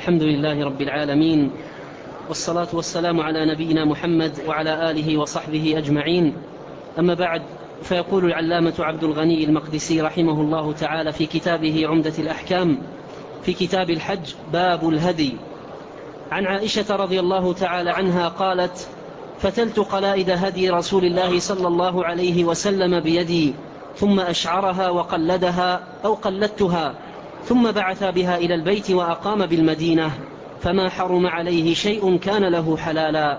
الحمد لله رب العالمين، والصلاة والسلام على نبينا محمد وعلى آله وصحبه أجمعين. أما بعد، فيقول العلامة عبد الغني المقدسي رحمه الله تعالى في كتابه عمدة الأحكام في كتاب الحج باب الهدي، عن عائشة رضي الله تعالى عنها قالت: فتلت قلائد هدي رسول الله صلى الله عليه وسلم بيدي، ثم أشعرها وقلدها أو قلدتها، ثم بعث بها إلى البيت وأقام بالمدينة، فما حرم عليه شيء كان له حلالا.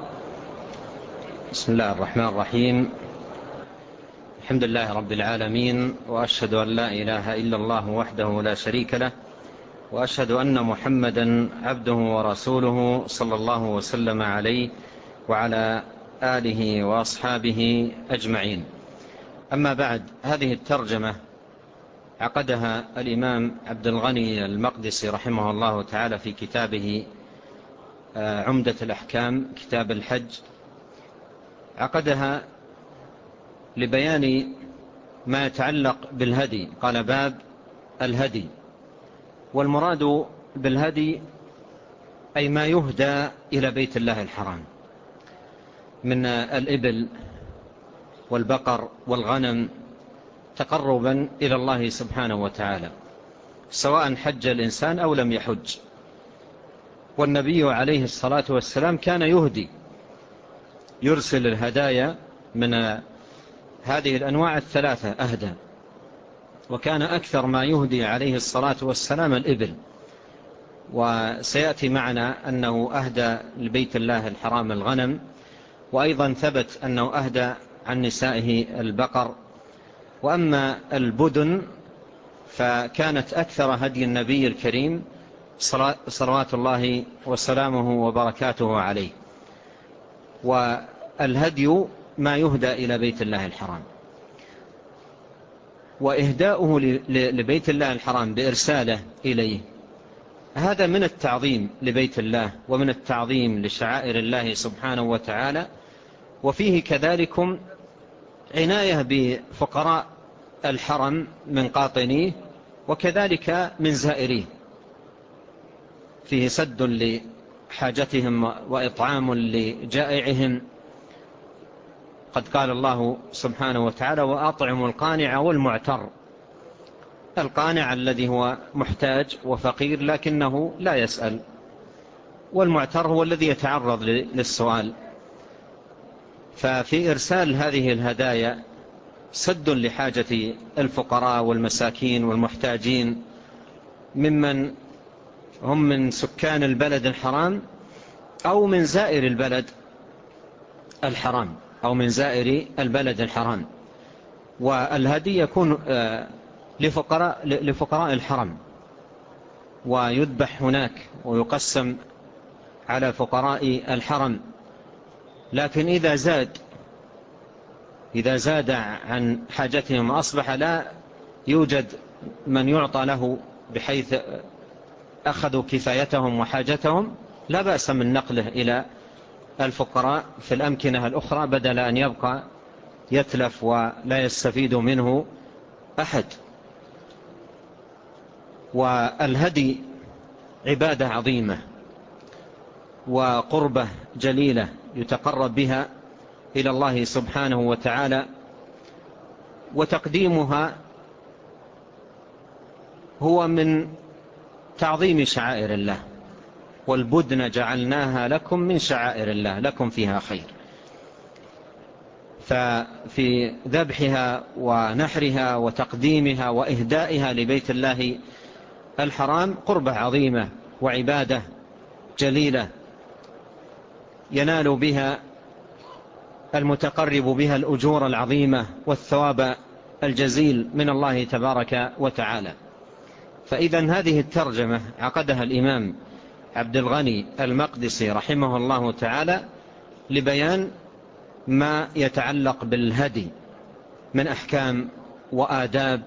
بسم الله الرحمن الرحيم. الحمد لله رب العالمين، وأشهد أن لا إله إلا الله وحده لا شريك له، وأشهد أن محمدا عبده ورسوله صلى الله وسلم عليه وعلى آله وأصحابه أجمعين. أما بعد، هذه الترجمة عقدها الإمام عبد الغني المقدسي رحمه الله تعالى في كتابه عمدة الأحكام كتاب الحج. عقدها لبيان ما يتعلق بالهدي. قال: باب الهدي. والمراد بالهدي أي ما يهدى إلى بيت الله الحرام من الإبل والبقر والغنم تقربا إلى الله سبحانه وتعالى، سواء حج الإنسان أو لم يحج. والنبي عليه الصلاة والسلام كان يهدي، يرسل الهدايا من هذه الأنواع الثلاثة أهدى، وكان أكثر ما يهدي عليه الصلاة والسلام الإبل. وسيأتي معنا أنه أهدى لبيت الله الحرام الغنم، وأيضا ثبت أنه أهدى عن نسائه البقر. وأما البدن فكانت أكثر هدي النبي الكريم صلوات الله وسلامه وبركاته عليه. والهدي ما يهدى إلى بيت الله الحرام، وإهداؤه لبيت الله الحرام بإرساله إليه هذا من التعظيم لبيت الله ومن التعظيم لشعائر الله سبحانه وتعالى. وفيه كذلك عناية بفقراء الحرم من قاطنيه وكذلك من زائريه، فيه سد لحاجتهم وإطعام لجائعهم. قد قال الله سبحانه وتعالى: وأطعموا القانع والمعتر. القانع الذي هو محتاج وفقير لكنه لا يسأل، والمعتر هو الذي يتعرض للسؤال. ففي إرسال هذه الهدايا سد لحاجة الفقراء والمساكين والمحتاجين ممن هم من سكان البلد الحرام أو من زائر البلد الحرام والهدي يكون لفقراء الحرم، ويذبح هناك ويقسم على فقراء الحرم. لكن إذا زاد عن حاجتهم أصبح لا يوجد من يعطى له بحيث أخذوا كفايتهم وحاجتهم، لا بأس من نقله إلى الفقراء في الأمكنة الأخرى بدل أن يبقى يتلف ولا يستفيد منه أحد. والهدي عبادة عظيمة وقربة جليلة يتقرب بها إلى الله سبحانه وتعالى، وتقديمها هو من تعظيم شعائر الله. والبدن جعلناها لكم من شعائر الله لكم فيها خير. ففي ذبحها ونحرها وتقديمها وإهدائها لبيت الله الحرام قربة عظيمة وعبادة جليلة ينال بها المتقرب بها الأجور العظيمة والثواب الجزيل من الله تبارك وتعالى. فإذن هذه الترجمة عقدها الإمام عبد الغني المقدسي رحمه الله تعالى لبيان ما يتعلق بالهدي من أحكام وآداب،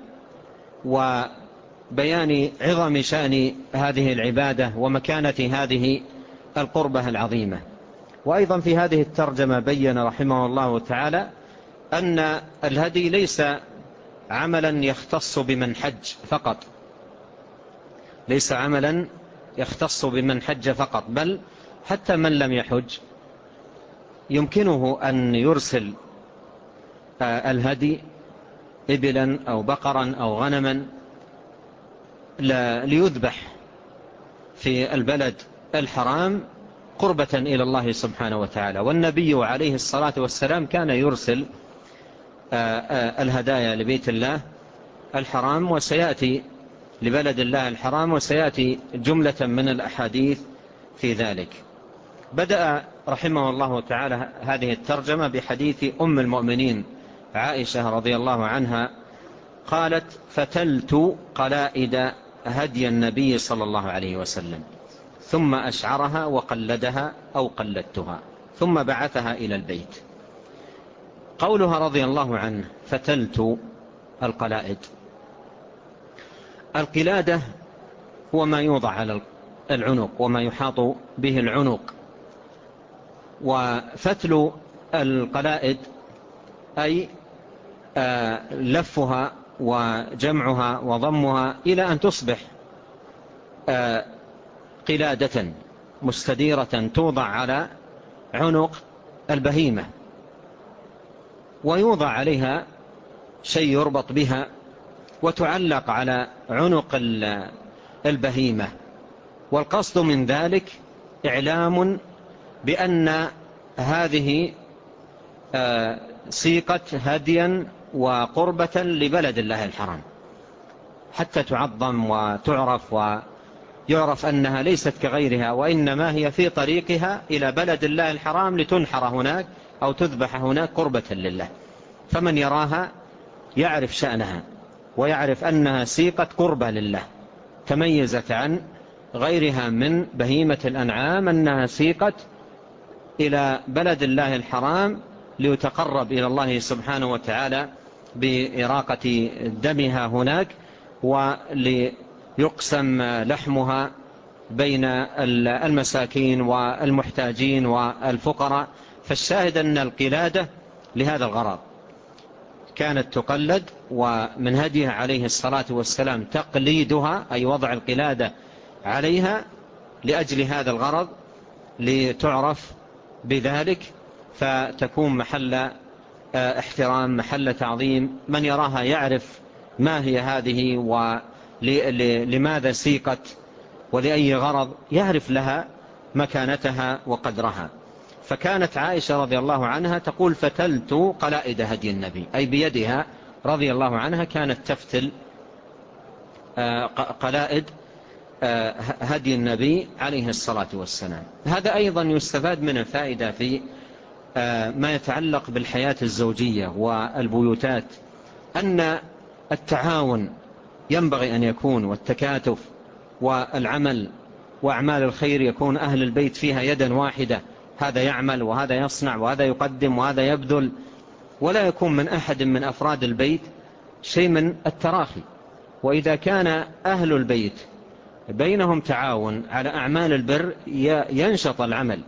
وبيان عظم شأن هذه العبادة ومكانة هذه القربة العظيمة. وأيضا في هذه الترجمة بيّن رحمه الله تعالى أن الهدي ليس عملا يختص بمن حج فقط، ليس عملا يختص بمن حج فقط، بل حتى من لم يحج يمكنه أن يرسل الهدي إبلا أو بقرا أو غنما ليذبح في البلد الحرام قربة إلى الله سبحانه وتعالى. والنبي عليه الصلاة والسلام كان يرسل الهدايا لبيت الله الحرام، وسيأتي لبلد الله الحرام، وسيأتي جملة من الأحاديث في ذلك. بدأ رحمه الله تعالى هذه الترجمة بحديث أم المؤمنين عائشة رضي الله عنها قالت: فتلت قلائد هدي النبي صلى الله عليه وسلم ثم أشعرها وقلدها أو قلدتها ثم بعثها إلى البيت. قولها رضي الله عنه فتلت القلائد، القلادة هو ما يوضع على العنق وما يحاط به العنق، وفتل القلائد أي لفها وجمعها وضمها إلى أن تصبح قلادة مستديرة توضع على عنق البهيمة، ويوضع عليها شيء يربط بها وتعلق على عنق البهيمة. والقصد من ذلك إعلام بأن هذه سيقت هديا وقربة لبلد الله الحرام، حتى تعظم وتعرف ويعرف أنها ليست كغيرها، وإنما هي في طريقها إلى بلد الله الحرام لتنحر هناك أو تذبح هناك قربة لله. فمن يراها يعرف شأنها ويعرف أنها سيقت قربة لله، تميزت عن غيرها من بهيمة الأنعام أنها سيقت إلى بلد الله الحرام ليتقرب إلى الله سبحانه وتعالى بإراقة دمها هناك، وليقسم لحمها بين المساكين والمحتاجين والفقراء. فالشاهد أن القلادة لهذا الغرض كانت تقلد، ومن هديها عليه الصلاة والسلام تقليدها أي وضع القلادة عليها لأجل هذا الغرض، لتعرف بذلك فتكون محل احترام محل تعظيم. من يراها يعرف ما هي هذه ولماذا سيقت ولأي غرض، يعرف لها مكانتها وقدرها. فكانت عائشة رضي الله عنها تقول فتلت قلائد هدي النبي، أي بيدها رضي الله عنها كانت تفتل قلائد هدي النبي عليه الصلاة والسلام. هذا أيضا يستفاد من الفائدة في ما يتعلق بالحياة الزوجية والبيوتات، أن التعاون ينبغي أن يكون، والتكاتف والعمل وأعمال الخير يكون أهل البيت فيها يدا واحدة، هذا يعمل وهذا يصنع وهذا يقدم وهذا يبذل، ولا يكون من أحد من أفراد البيت شيء من التراخي. وإذا كان أهل البيت بينهم تعاون على أعمال البر ينشط العمل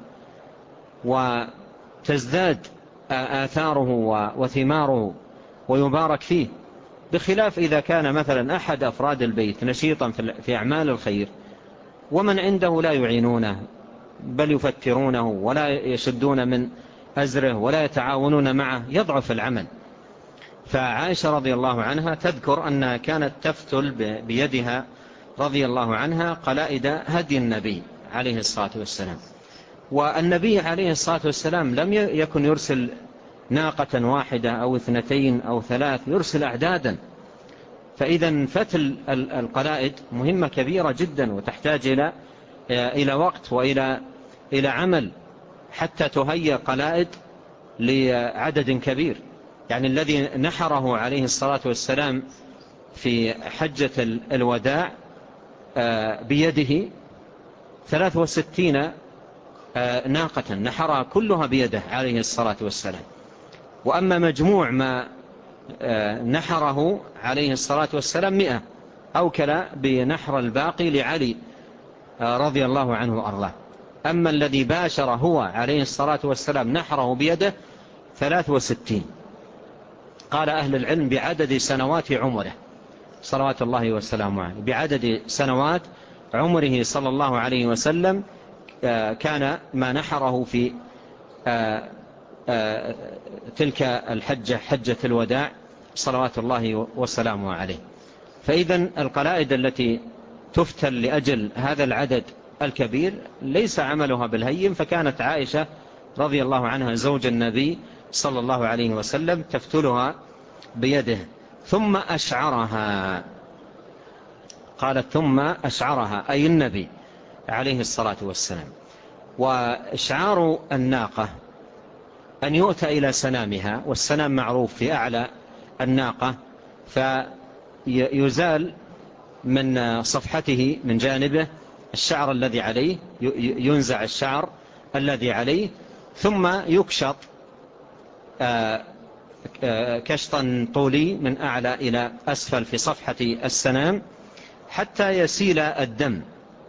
وتزداد آثاره وثماره ويبارك فيه، بخلاف إذا كان مثلا أحد أفراد البيت نشيطا في أعمال الخير ومن عنده لا يعينونه بل يفترونه ولا يشدون من أزره ولا يتعاونون معه، يضعف العمل. فعائشة رضي الله عنها تذكر أنها كانت تفتل بيدها رضي الله عنها قلائد هدي النبي عليه الصلاة والسلام. والنبي عليه الصلاة والسلام لم يكن يرسل ناقة واحدة أو اثنتين أو ثلاث، يرسل أعدادا. فإذا فتل القلائد مهمة كبيرة جدا، وتحتاج إلى وقت وإلى عمل حتى تهيأ قلائد لعدد كبير. يعني الذي نحره عليه الصلاة والسلام في حجة الوداع بيده 63 ناقة نحرها كلها بيده عليه الصلاة والسلام. وأما مجموع ما نحره عليه الصلاة والسلام 100، أوكل بنحر الباقي لعلي رضي الله عنه وأرضاه. أما الذي باشر هو عليه الصلاة والسلام نحره بيده 63. قال أهل العلم بعدد سنوات عمره صلوات الله وسلامه عليه، بعدد سنوات عمره صلى الله عليه وسلم كان ما نحره في تلك الحجة، حجة الوداع صلوات الله وسلامه عليه. فإذن القلائد التي تفتل لأجل هذا العدد الكبير ليس عملها بالهين، فكانت عائشة رضي الله عنها زوج النبي صلى الله عليه وسلم تفتلها بيده. ثم أشعرها، قالت ثم أشعرها أي النبي عليه الصلاة والسلام. وإشعار الناقة أن يؤتى إلى سنامها، والسنام معروف في أعلى الناقة، فيزال من صفحته من جانبه الشعر الذي عليه، ينزع الشعر الذي عليه، ثم يكشط كشطا طولي من أعلى إلى أسفل في صفحة السنام حتى يسيل الدم،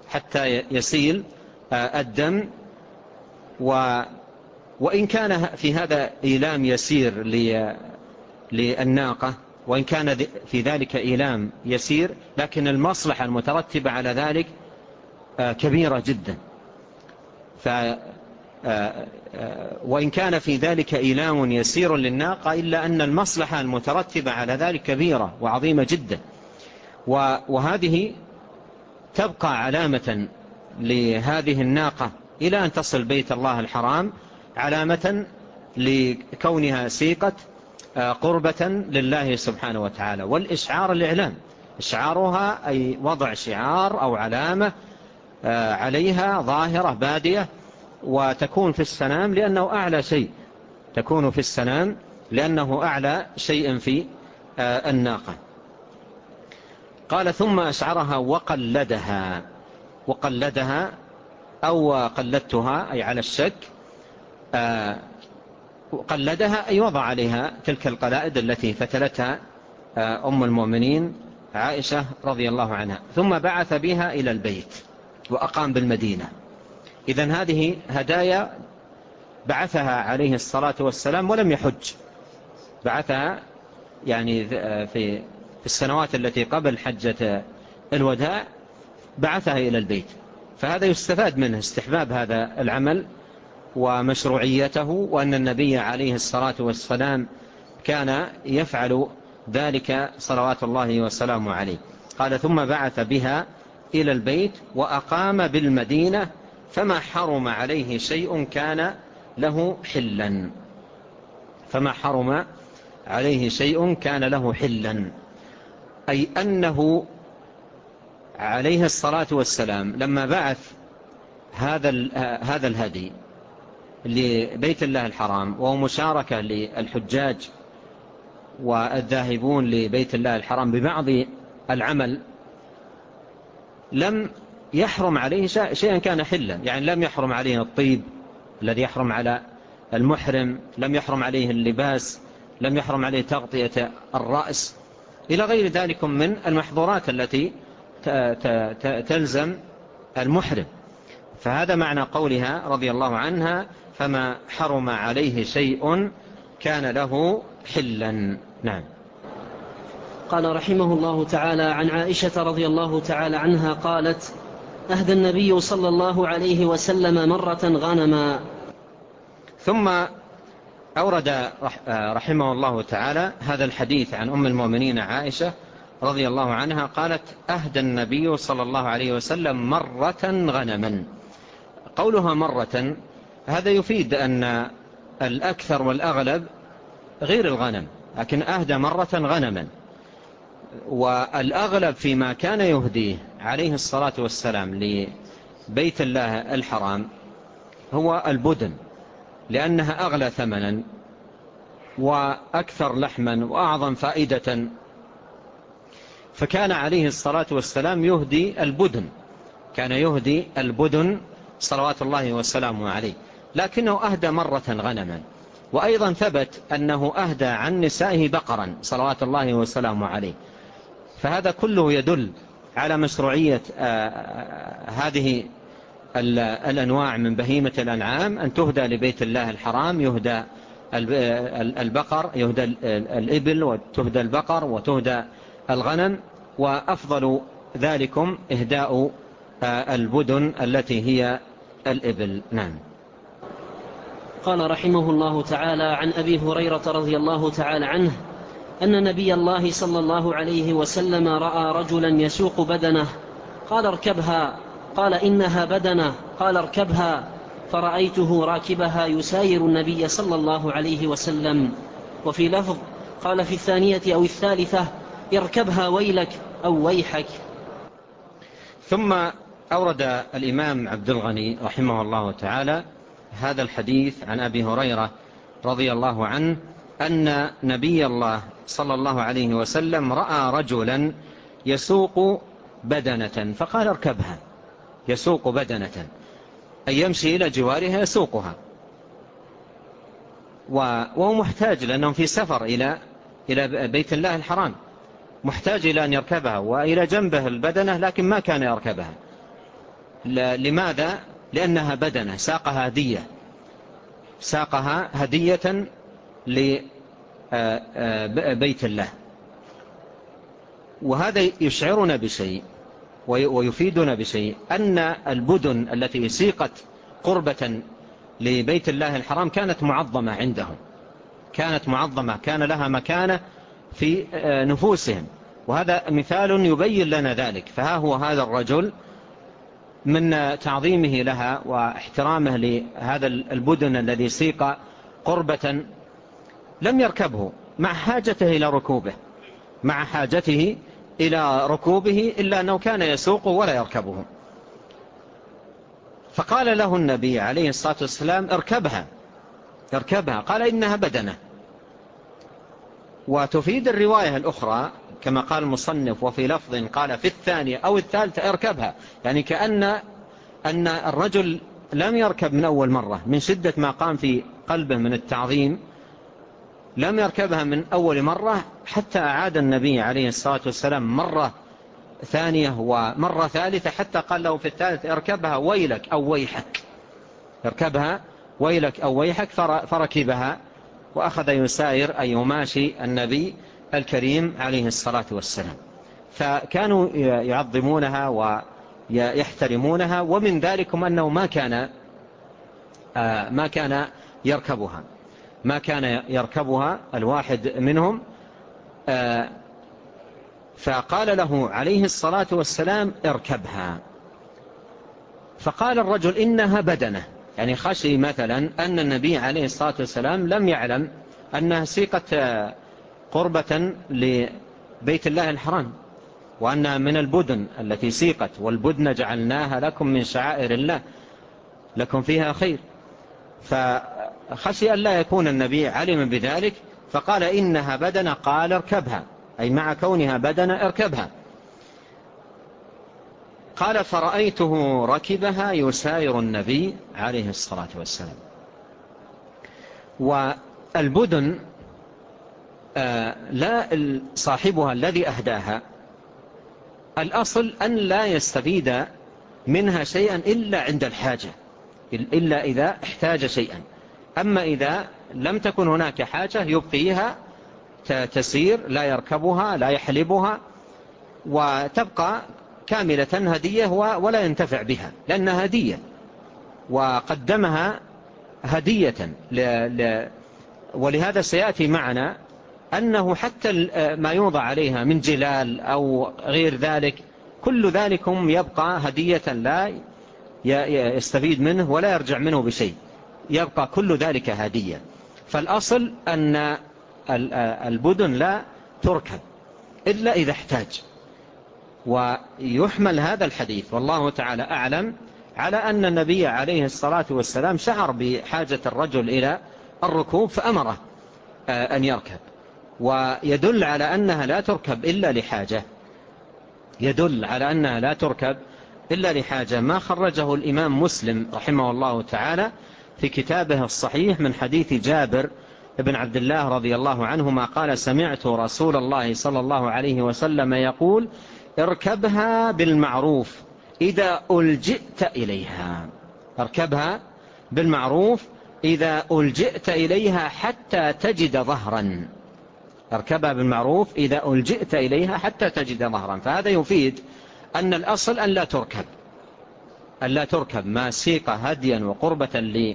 وإن كان في هذا إيلام يسير للناقة، وإن كان في ذلك إيلام يسير، لكن المصلحة المترتبة على ذلك كبيرة جدا. وإن كان في ذلك إيلام يسير للناقة، إلا أن المصلحة المترتبة على ذلك كبيرة وعظيمة جدا. وهذه تبقى علامة لهذه الناقة إلى أن تصل بيت الله الحرام، علامة لكونها سيقت قربة لله سبحانه وتعالى. والإشعار الإعلام، إشعارها أي وضع شعار أو علامة عليها ظاهرة بادية، وتكون في السنام لأنه أعلى شيء، تكون في السنام لأنه أعلى شيء في الناقة. قال ثم أشعرها وقلدها أو قلدتها أي على الشك، قلدها أي وضع عليها تلك القلائد التي فتلتها أم المؤمنين عائشة رضي الله عنها، ثم بعث بها إلى البيت وأقام بالمدينة. إذن هذه هدايا بعثها عليه الصلاة والسلام ولم يحج، بعثها يعني في السنوات التي قبل حجة الوداع بعثها إلى البيت. فهذا يستفاد منه استحباب هذا العمل ومشروعيته، وأن النبي عليه الصلاة والسلام كان يفعل ذلك صلوات الله وسلامه عليه. قال ثم بعث بها إلى البيت وأقام بالمدينة فما حرم عليه شيء كان له حلا، فما حرم عليه شيء كان له حلا، أي أنه عليه الصلاة والسلام لما بعث هذا الهدي لبيت الله الحرام، وهو مشاركة للحجاج والذاهبون لبيت الله الحرام ببعض العمل، لم يحرم عليه شيئا كان حلا. يعني لم يحرم عليه الطيب الذي يحرم على المحرم، لم يحرم عليه اللباس، لم يحرم عليه تغطية الرأس، إلى غير ذلك من المحظورات التي تلزم المحرم. فهذا معنى قولها رضي الله عنها فما حرم عليه شيء كان له حلا. نعم. قال رحمه الله تعالى عن عائشة رضي الله تعالى عنها قالت أهدى النبي صلى الله عليه وسلم مرة غنما. ثم أورد رحمه الله تعالى هذا الحديث عن أم المؤمنين عائشة رضي الله عنها قالت أهدى النبي صلى الله عليه وسلم مرة غنما. قولها مرة هذا يفيد أن الأكثر والأغلب غير الغنم، لكن أهدى مرة غنما. والأغلب فيما كان يهديه عليه الصلاة والسلام لبيت الله الحرام هو البدن، لأنها أغلى ثمنا وأكثر لحما وأعظم فائدة، فكان عليه الصلاة والسلام يهدي البدن، كان يهدي البدن صلوات الله وسلامه عليه، لكنه أهدى مرة غنما. وأيضا ثبت أنه أهدى عن نسائه بقرا صلوات الله وسلامه عليه. فهذا كله يدل على مشروعية هذه الأنواع من بهيمة الأنعام أن تهدى لبيت الله الحرام. يهدى البقر، يهدى الإبل، وتهدى البقر، وتهدى الغنم، وأفضل ذلكم إهداء البدن التي هي الإبل. نعم. قال رحمه الله تعالى: عن أبي هريرة رضي الله تعالى عنه أن نبي الله صلى الله عليه وسلم رأى رجلا يسوق بدنه، قال: اركبها. قال: إنها بدنه. قال: اركبها. فرأيته راكبها يساير النبي صلى الله عليه وسلم. وفي لفظ قال في الثانية أو الثالثة: اركبها ويلك أو ويحك. ثم أورد الإمام عبد الغني رحمه الله تعالى هذا الحديث عن أبي هريرة رضي الله عنه أن نبي الله صلى الله عليه وسلم رأى رجلا يسوق بدنة فقال: اركبها. يسوق بدنة أي يمشي إلى جوارها يسوقها، وهو محتاج لأنه في سفر إلى بيت الله الحرام، محتاج إلى أن يركبها، وإلى جنبه البدنة لكن ما كان يركبها. لماذا؟ لأنها بدنة ساقها هدية، ساقها هدية لبيت الله. وهذا يشعرنا بشيء ويفيدنا بشيء، أن البدن التي سيقت قربة لبيت الله الحرام كانت معظمة عندهم، كانت معظمة، كان لها مكانة في نفوسهم، وهذا مثال يبين لنا ذلك. فها هو هذا الرجل من تعظيمه لها واحترامه لهذا البدن الذي سيق قربة لم يركبه مع حاجته إلى ركوبه، مع حاجته إلى ركوبه، إلا أنه كان يسوقه ولا يركبه. فقال له النبي عليه الصلاة والسلام: اركبها. اركبها. قال: إنها بدنة. وتفيد الرواية الأخرى كما قال المصنف: وفي لفظ قال في الثانية أو الثالثة اركبها، يعني كأن الرجل لم يركب من أول مرة، من شدة ما قام في قلبه من التعظيم لم يركبها من أول مرة، حتى أعاد النبي عليه الصلاة والسلام مرة ثانية ومرة ثالثة، حتى قال له في الثالثة: اركبها ويلك أو ويحك. اركبها ويلك أو ويحك. فركبها وأخذ يساير أي يماشي النبي الكريم عليه الصلاة والسلام. فكانوا يعظمونها ويحترمونها، ومن ذلكم أنه ما كان يركبها، ما كان يركبها الواحد منهم. فقال له عليه الصلاة والسلام: اركبها. فقال الرجل: إنها بدنة، يعني خشي مثلا أن النبي عليه الصلاة والسلام لم يعلم أنها سيقت قربة لبيت الله الحرام، وأنها من البدن التي سيقت، والبدن جعلناها لكم من شعائر الله لكم فيها خير. فخشي أن لا يكون النبي علم بذلك، فقال: إنها بدنة. قال: اركبها، أي مع كونها بدنة اركبها. قال: فرأيته ركبها يساير النبي عليه الصلاة والسلام. والبدن لا صاحبها الذي أهداها الأصل أن لا يستفيد منها شيئا إلا عند الحاجة، إلا إذا احتاج شيئا. أما إذا لم تكن هناك حاجة يبقيها تسير، لا يركبها لا يحلبها، وتبقى كاملة هدية ولا ينتفع بها، لأنها هدية وقدمها هدية. ولهذا سيأتي معنا أنه حتى ما يوضع عليها من جلال أو غير ذلك، كل ذلكم يبقى هدية، لا يستفيد منه ولا يرجع منه بشيء، يبقى كل ذلك هدية. فالأصل أن البدن لا تركب إلا إذا احتاج. ويحمل هذا الحديث والله تعالى أعلم على أن النبي عليه الصلاة والسلام شعر بحاجة الرجل إلى الركوب فأمره أن يركب، ويدل على أنها لا تركب إلا لحاجة، يدل على أنها لا تركب إلا لحاجة. ما خرجه الإمام مسلم رحمه الله تعالى في كتابه الصحيح من حديث جابر بن عبد الله رضي الله عنهما قال: سمعت رسول الله صلى الله عليه وسلم يقول: اركبها بالمعروف إذا ألجئت إليها. اركبها بالمعروف إذا ألجئت إليها حتى تجد ظهرا. اركبها بالمعروف إذا ألجئت إليها حتى تجد ظهرا. فهذا يفيد أن الأصل أن لا تركب، ألا تركب ما سيق هديا وقربة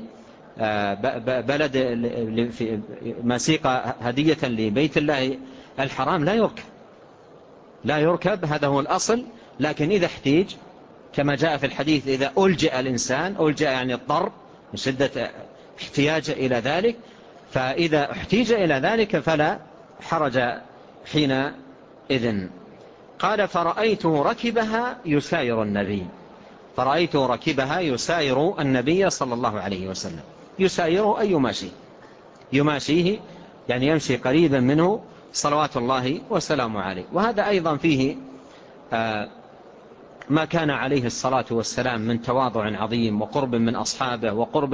لبلد، ما سيق هدية لبيت الله الحرام لا يركب، هذا هو الأصل. لكن إذا احتيج كما جاء في الحديث، إذا ألجأ الإنسان، ألجأ يعني الضر من شدة احتياج إلى ذلك، فإذا احتيج إلى ذلك فلا حرج حينئذ. قال فرأيته ركبها يساير النبي، فرأيته ركبها يساير النبي صلى الله عليه وسلم. يسايره أي يماشيه يعني يمشي قريبا منه صلوات الله وسلامه عليه. وهذا أيضا فيه ما كان عليه الصلاة والسلام من تواضع عظيم وقرب من أصحابه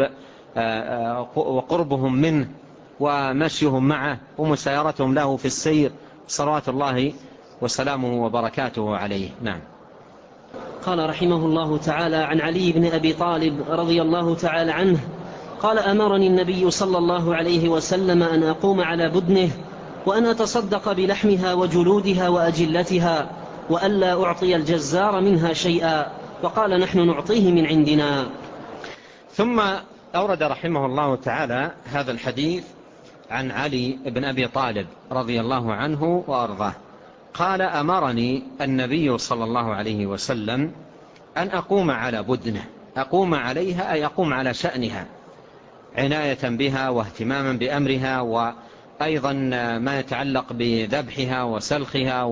وقربهم منه ومشيهم معه ومسايرتهم له في السير صلوات الله وسلامه وبركاته عليه. نعم. قال رحمه الله تعالى عن علي بن أبي طالب رضي الله تعالى عنه قال أمرني النبي صلى الله عليه وسلم أن أقوم على بدنه وأن أتصدق بلحمها وجلودها وأجلتها وألا أعطي الجزار منها شيئا، وقال نحن نعطيه من عندنا. ثم أورد رحمه الله تعالى هذا الحديث عن علي بن أبي طالب رضي الله عنه وأرضاه قال أمرني النبي صلى الله عليه وسلم أن أقوم على بدنه. أقوم عليها أي أقوم على شأنها، عناية بها واهتماما بأمرها، وأيضا ما يتعلق بذبحها وسلخها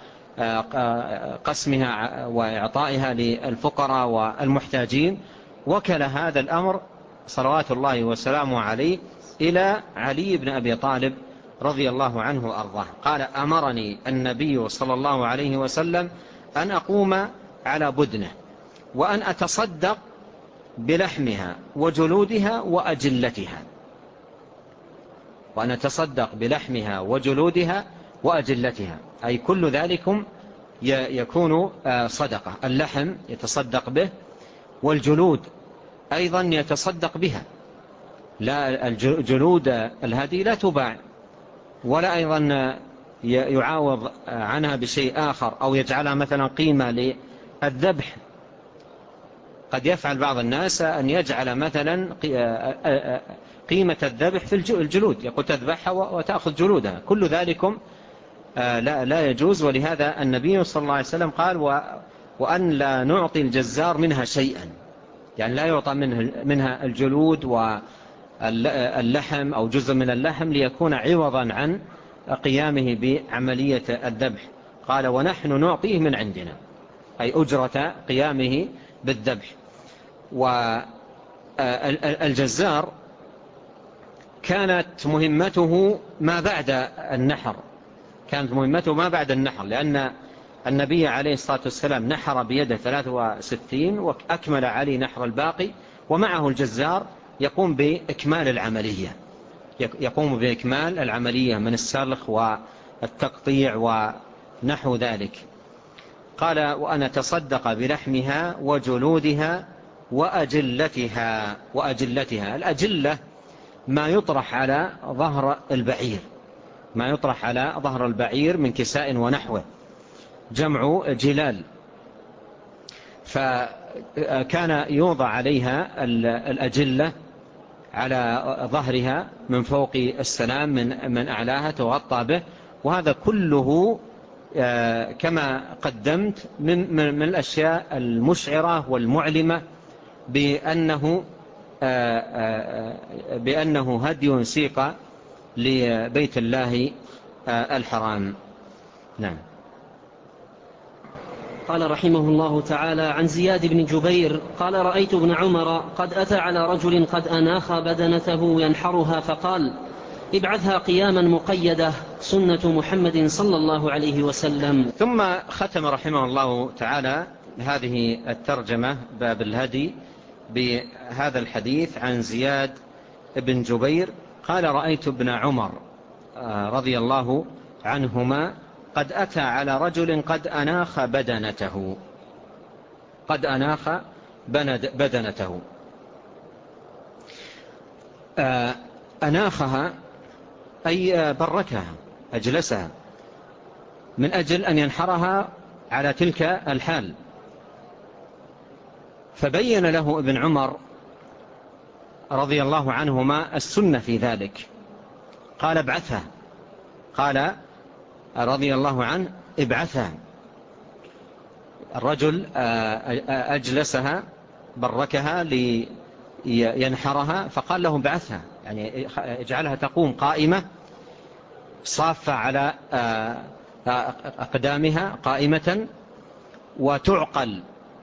وقسمها وإعطائها للفقراء والمحتاجين. وكل هذا الأمر صلوات الله وسلامه عليه إلى علي بن أبي طالب رضي الله عنه وأرضاه. قال أمرني النبي صلى الله عليه وسلم أن أقوم على بدنه وأن أتصدق بلحمها وجلودها وأجلتها، وأن أتصدق بلحمها وجلودها وأجلتها، أي كل ذلكم يكون صدقة. اللحم يتصدق به، والجلود أيضا يتصدق بها. لا الجلود الهدي لا تباع، ولا أيضا يعاوض عنها بشيء آخر أو يجعلها مثلا قيمة للذبح. قد يفعل بعض الناس أن يجعل مثلا قيمة الذبح في الجلود، يقول تذبحها وتأخذ جلودها. كل ذلكم لا يجوز. ولهذا النبي صلى الله عليه وسلم قال وأن لا نعطي الجزار منها شيئا، يعني لا يعطى منها الجلود واللحم أو جزء من اللحم ليكون عوضا عن قيامه بعملية الذبح. قال ونحن نعطيه من عندنا، أي أجرة قيامه بالذبح. والجزار كانت مهمته ما بعد النحر، لأن النبي عليه الصلاة والسلام نحر بيده 63 وأكمل علي نحر الباقي، ومعه الجزار يقوم بإكمال العملية من السلخ والتقطيع ونحو ذلك. قال وأن تصدق بلحمها وجلودها وأجلتها. الأجلة ما يطرح على ظهر البعير من كساء ونحوه، جمع جلال. فكان يوضع عليها الأجلة على ظهرها من فوق السلام من أعلاها تغطى به. وهذا كله كما قدمت من الأشياء المشعرة والمعلمة بأنه هدي سيق لبيت الله الحرام. نعم. قال رحمه الله تعالى عن زياد بن جبير قال رأيت ابن عمر قد أتى على رجل قد أناخ بدنته ينحرها فقال ابعثها قياما مقيدة سنة محمد صلى الله عليه وسلم. ثم ختم رحمه الله تعالى هذه الترجمة باب الهدي بهذا الحديث عن زياد بن جبير قال رأيت ابن عمر رضي الله عنهما قد أتى على رجل قد أناخ بدنته. أناخها أي بركها، أجلسها من أجل أن ينحرها على تلك الحال. فبين له ابن عمر رضي الله عنهما السنة في ذلك، قال ابعثها، قال رضي الله عنه ابعثها. الرجل أجلسها بركها لينحرها، فقال له ابعثها، يعني اجعلها تقوم قائمة صافة على أقدامها قائمة، وتعقل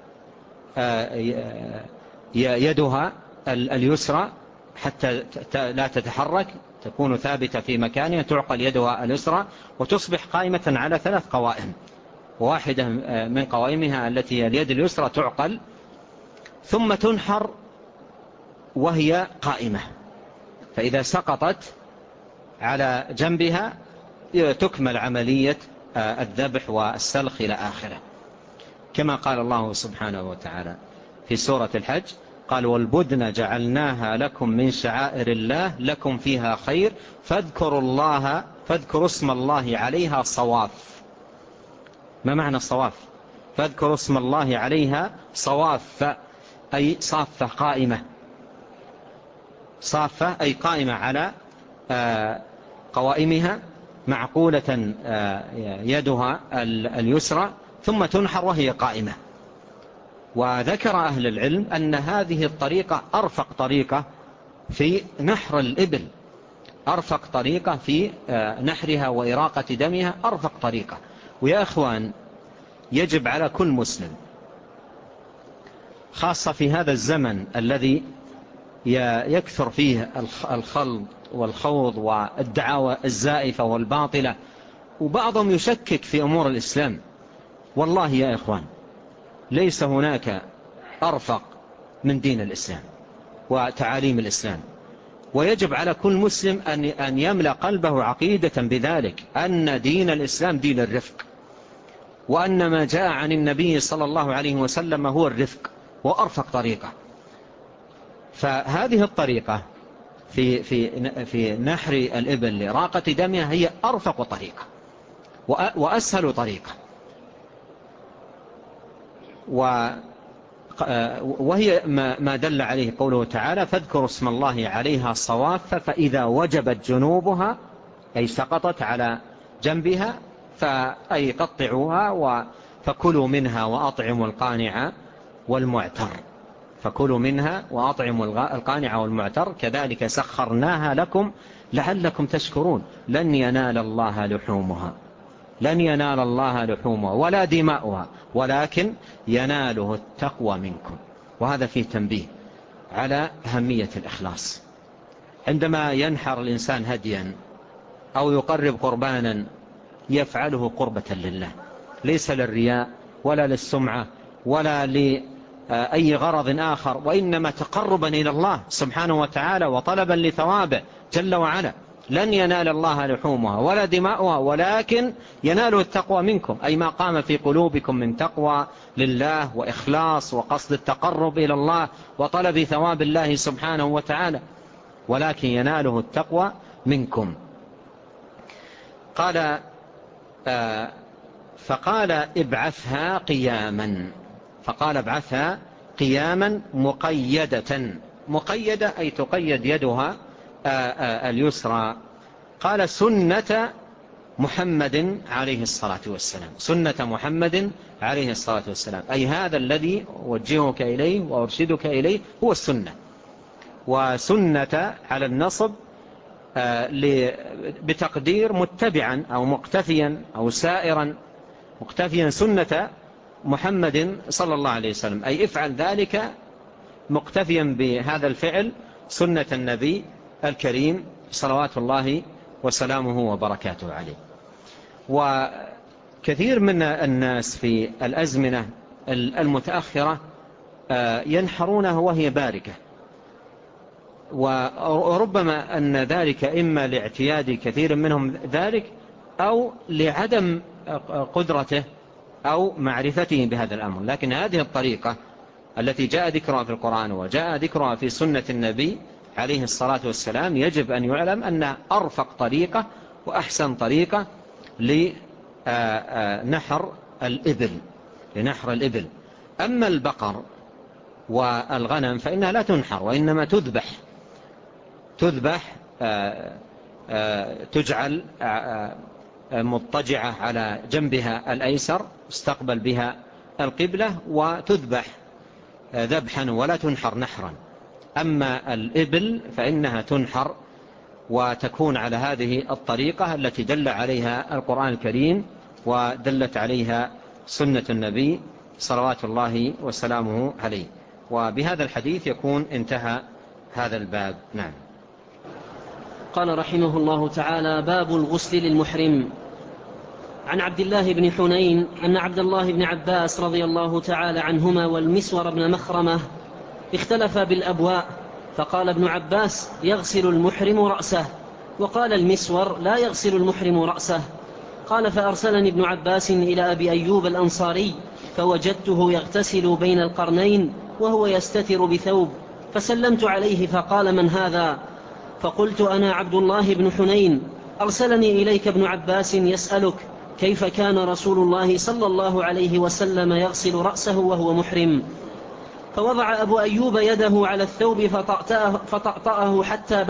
يدها اليسرى حتى لا تتحرك، تكون ثابتة في مكانها، تعقل يدها اليسرى وتصبح قائمة على 3 قوائم، وواحدة من قوائمها التي هي اليد اليسرى تعقل، ثم تنحر وهي قائمة، فإذا سقطت على جنبها تكمل عملية الذبح والسلخ إلى آخره، كما قال الله سبحانه وتعالى في سورة الحج، قال والبدن جعلناها لكم من شعائر الله لكم فيها خير فاذكروا اسم الله عليها صواف. ما معنى صواف؟ فاذكروا اسم الله عليها صواف، أي صافة قائمة، صافة أي قائمة على قوائمها، معقولة يدها اليسرى، ثم تنحر وهي قائمة. وذكر أهل العلم أن هذه الطريقة أرفق طريقة في نحر الإبل، أرفق طريقة في نحرها وإراقة دمها، أرفق طريقة. ويا أخوان، يجب على كل مسلم، خاصة في هذا الزمن الذي يكثر فيه الخلط والخوض والدعاوى الزائفة والباطلة، وبعضهم يشكك في أمور الإسلام. والله يا إخوان، ليس هناك أرفق من دين الإسلام وتعاليم الإسلام، ويجب على كل مسلم أن يملأ قلبه عقيدة بذلك، أن دين الإسلام دين الرفق، وأن ما جاء عن النبي صلى الله عليه وسلم هو الرفق وأرفق طريقة. فهذه الطريقة في نحر الإبل لإراقة دمها هي أرفق طريقة وأسهل طريقة، وهي ما دل عليه قوله تعالى فاذكروا اسم الله عليها صواف فإذا وجبت جنوبها، أي سقطت على جنبها، فأي قطعوها فكلوا منها وأطعموا القانع والمعتر، فكلوا منها وأطعموا القانع والمعتر كذلك سخرناها لكم لعلكم تشكرون لن ينال الله لحومها ولا دماؤها ولكن يناله التقوى منكم. وهذا فيه تنبيه على أهمية الإخلاص. عندما ينحر الإنسان هديا أو يقرب قربانا يفعله قربة لله، ليس للرياء ولا للسمعة ولا لأي غرض آخر، وإنما تقربا إلى الله سبحانه وتعالى وطلبا لثوابه جل وعلا. لن ينال الله لحومها ولا دماؤها ولكن يناله التقوى منكم، أي ما قام في قلوبكم من تقوى لله وإخلاص وقصد التقرب إلى الله وطلب ثواب الله سبحانه وتعالى، ولكن يناله التقوى منكم. فقال ابعثها قياما مقيدة أي تقيد يدها اليسرى. قال سنة محمد عليه الصلاة والسلام، أي هذا الذي أوجهك إليه وأرشدك إليه هو السنة. وسنة على النصب بتقدير متبعا أو مقتفيا أو سائرا مقتفيا سنة محمد صلى الله عليه وسلم، أي افعل ذلك مقتفيا بهذا الفعل سنة النبي الكريم صلوات الله وسلامه وبركاته عليه. وكثير من الناس في الأزمنة المتأخرة ينحرونه وهي باركة، وربما أن ذلك إما لاعتياد كثير منهم ذلك أو لعدم قدرته أو معرفته بهذا الأمر. لكن هذه الطريقة التي جاء ذكرها في القرآن وجاء ذكرها في سنة النبي عليه الصلاة والسلام يجب أن يعلم أنها أرفق طريقة وأحسن طريقة لنحر الإبل. أما البقر والغنم فإنها لا تنحر وإنما تذبح تجعل مضطجعة على جنبها الأيسر استقبل بها القبلة وتذبح ذبحا ولا تنحر نحرا. أما الإبل فإنها تنحر وتكون على هذه الطريقة التي دل عليها القرآن الكريم ودلت عليها سنة النبي صلوات الله وسلامه عليه. وبهذا الحديث يكون انتهى هذا الباب. نعم. قال رحمه الله تعالى: باب الغسل للمحرم. عن عبد الله بن حنين أن عبد الله بن عباس رضي الله تعالى عنهما والمسور بن مخرمة اختلفا بالأبواء، فقال ابن عباس: يغسل المحرم رأسه، وقال المسور: لا يغسل المحرم رأسه. قال: فأرسلني ابن عباس إلى أبي أيوب الأنصاري فوجدته يغتسل بين القرنين وهو يستتر بثوب، فسلمت عليه فقال: من هذا؟ فقلت: أنا عبد الله بن حنين، أرسلني إليك ابن عباس يسألك كيف كان رسول الله صلى الله عليه وسلم يغسل رأسه وهو محرم. فوضع أبو أيوب يده على الثوب فطأطأه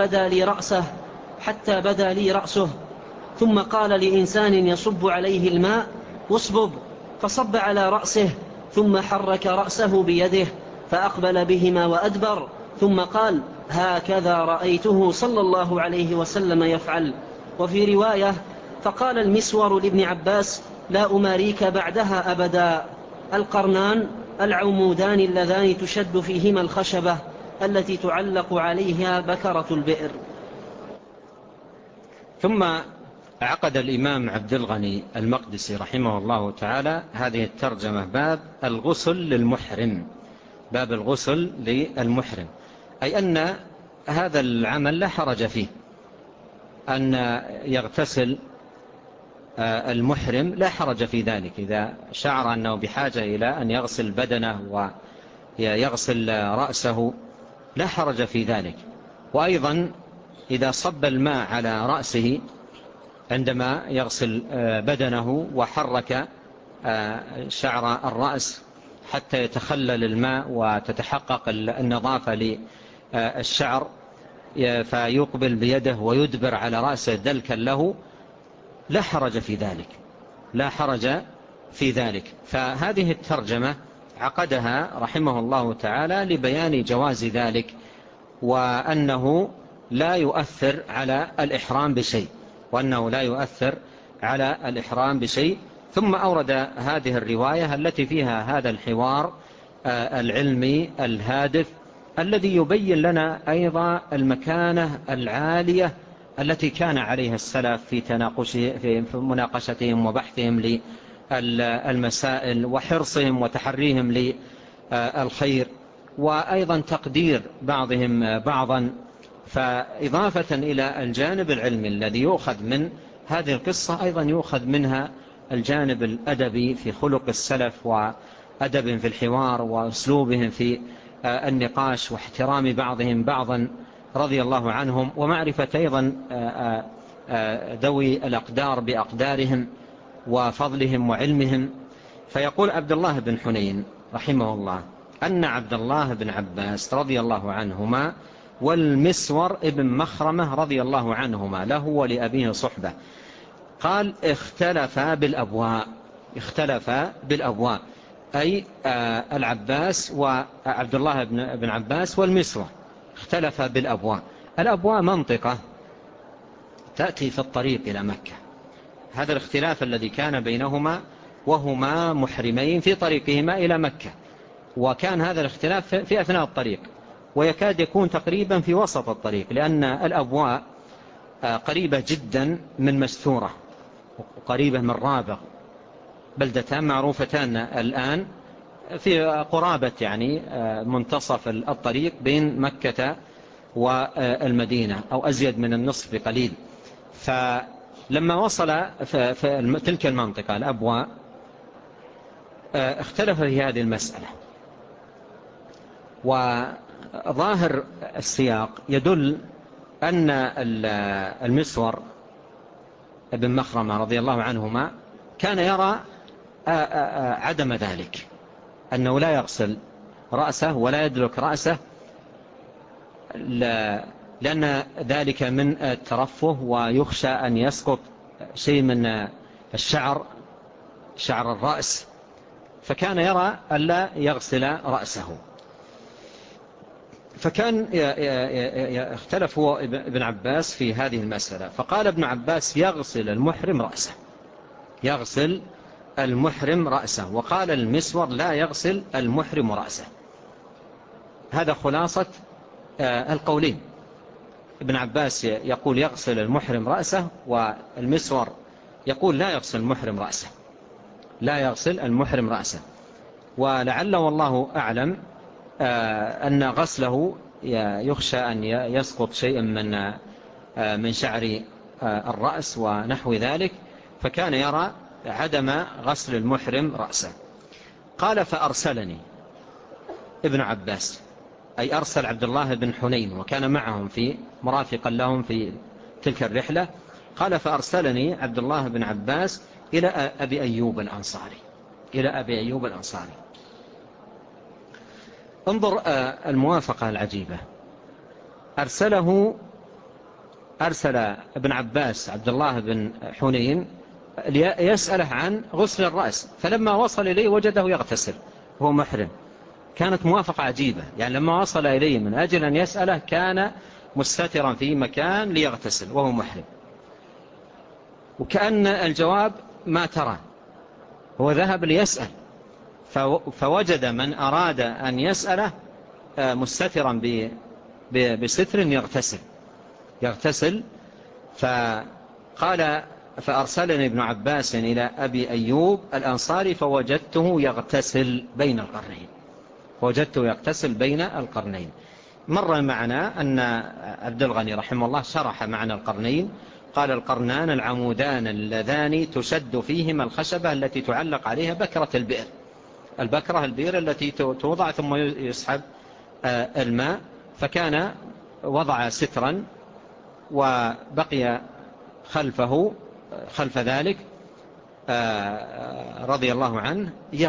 حتى بدا لي رأسه، ثم قال لإنسان يصب عليه الماء: اصبب، فصب على رأسه، ثم حرك رأسه بيده فأقبل بهما وأدبر، ثم قال: هكذا رأيته صلى الله عليه وسلم يفعل. وفي رواية: فقال المسور لابن عباس: لا أماريك بعدها أبدا. القرنان العمودان اللذان تشد فيهما الخشبة التي تعلق عليها بكرة البئر. ثم عقد الإمام عبد الغني المقدسي رحمه الله تعالى هذه الترجمة: باب الغسل للمحرم. باب الغسل للمحرم، أي أن هذا العمل لا حرج فيه، أن يغتسل المحرم لا حرج في ذلك إذا شعر أنه بحاجة إلى أن يغسل بدنه ويغسل رأسه لا حرج في ذلك. وأيضا إذا صب الماء على رأسه عندما يغسل بدنه وحرك شعر الرأس حتى يتخلل الماء وتتحقق النظافة للشعر، فيقبل بيده ويدبر على رأسه دلكا له، لا حرج في ذلك، لا حرج في ذلك. فهذه الترجمة عقدها رحمه الله تعالى لبيان جواز ذلك، وأنه لا يؤثر على الإحرام بشيء ثم أورد هذه الرواية التي فيها هذا الحوار العلمي الهادف الذي يبين لنا أيضا المكانة العالية التي كان عليها السلف في مناقشتهم وبحثهم للمسائل وحرصهم وتحريهم للخير، وأيضا تقدير بعضهم بعضا. فإضافة إلى الجانب العلمي الذي يؤخذ من هذه القصة، أيضا يؤخذ منها الجانب الأدبي في خلق السلف وأدب في الحوار وأسلوبهم في النقاش واحترام بعضهم بعضا رضي الله عنهم، ومعرفة أيضا ذوي الأقدار بأقدارهم وفضلهم وعلمهم. فيقول عبد الله بن حنين رحمه الله أن عبد الله بن عباس رضي الله عنهما والمسور ابن مخرمة رضي الله عنهما له ولأبيه صحبة، قال: اختلفا بالأبواء، أي العباس وعبد الله بن عباس والمسور اختلفا بالأبواء. الأبواء منطقة تأتي في الطريق إلى مكة، هذا الاختلاف الذي كان بينهما وهما محرمين في طريقهما إلى مكة، وكان هذا الاختلاف في أثناء الطريق، ويكاد يكون تقريبا في وسط الطريق، لأن الأبواء قريبة جدا من مستورة وقريبة من رابغ، بلدتان معروفتان الآن في قرابة يعني منتصف الطريق بين مكة والمدينة أو أزيد من النصف بقليل. فلما وصل في تلك المنطقة الأبواء اختلف في هذه المسألة، وظاهر السياق يدل أن المسور ابن مخرمة رضي الله عنهما كان يرى عدم ذلك، أنه لا يغسل رأسه ولا يدلك رأسه، لأن ذلك من الترفه، ويخشى أن يسقط شيء من الشعر، شعر الرأس، فكان يرى ألا يغسل رأسه. فكان اختلف هو ابن عباس في هذه المسألة، فقال ابن عباس يغسل المحرم رأسه، يغسل المحرم رأسه، وقال المسور لا يغسل المحرم رأسه. هذا خلاصة القولين. ابن عباس يقول يغسل المحرم رأسه، والمسور يقول لا يغسل المحرم رأسه، لا يغسل المحرم رأسه. ولعل والله أعلم أن غسله يخشى أن يسقط شيء من شعر الرأس ونحو ذلك، فكان يرى عدم غسل المحرم رأسه. قال فأرسلني ابن عباس، أي أرسل عبد الله بن حنين، وكان معهم في مرافقا لهم في تلك الرحلة. قال فأرسلني عبد الله بن عباس إلى أبي أيوب الأنصاري، إلى أبي أيوب الأنصاري. انظر الموافقة العجيبة. أرسل ابن عباس عبد الله بن حنين يسأله عن غسل الرأس، فلما وصل إليه وجده يغتسل وهو محرم. كانت موافقة عجيبة، يعني لما وصل إليه من أجل أن يسأله كان مستترا في مكان ليغتسل وهو محرم، وكأن الجواب ما ترى. هو ذهب ليسأل فوجد من أراد أن يسأله مستترا بستر يغتسل. فقال فأرسلني ابن عباس إلى أبي أيوب الأنصاري فوجدته يغتسل بين القرنين، وجدته يغتسل بين القرنين. مر معنا أن عبد الغني رحمه الله شرح معنى القرنين، قال القرنان العمودان اللذان تشد فيهما الخشبة التي تعلق عليها بكرة البئر. البكرة البئر التي توضع ثم يسحب الماء، فكان وضع سترا وبقي خلف ذلك رضي الله عنه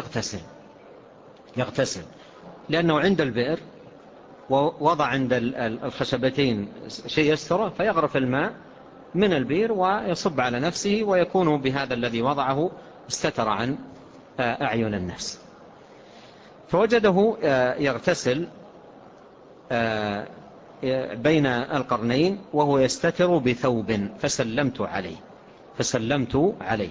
يغتسل لأنه عند البئر، ووضع عند الخشبتين شيء يستره، فيغرف الماء من البئر ويصب على نفسه، ويكون بهذا الذي وضعه استتر عن أعين الناس. فوجده يغتسل بين القرنين وهو يستتر بثوب، فسلمت عليه.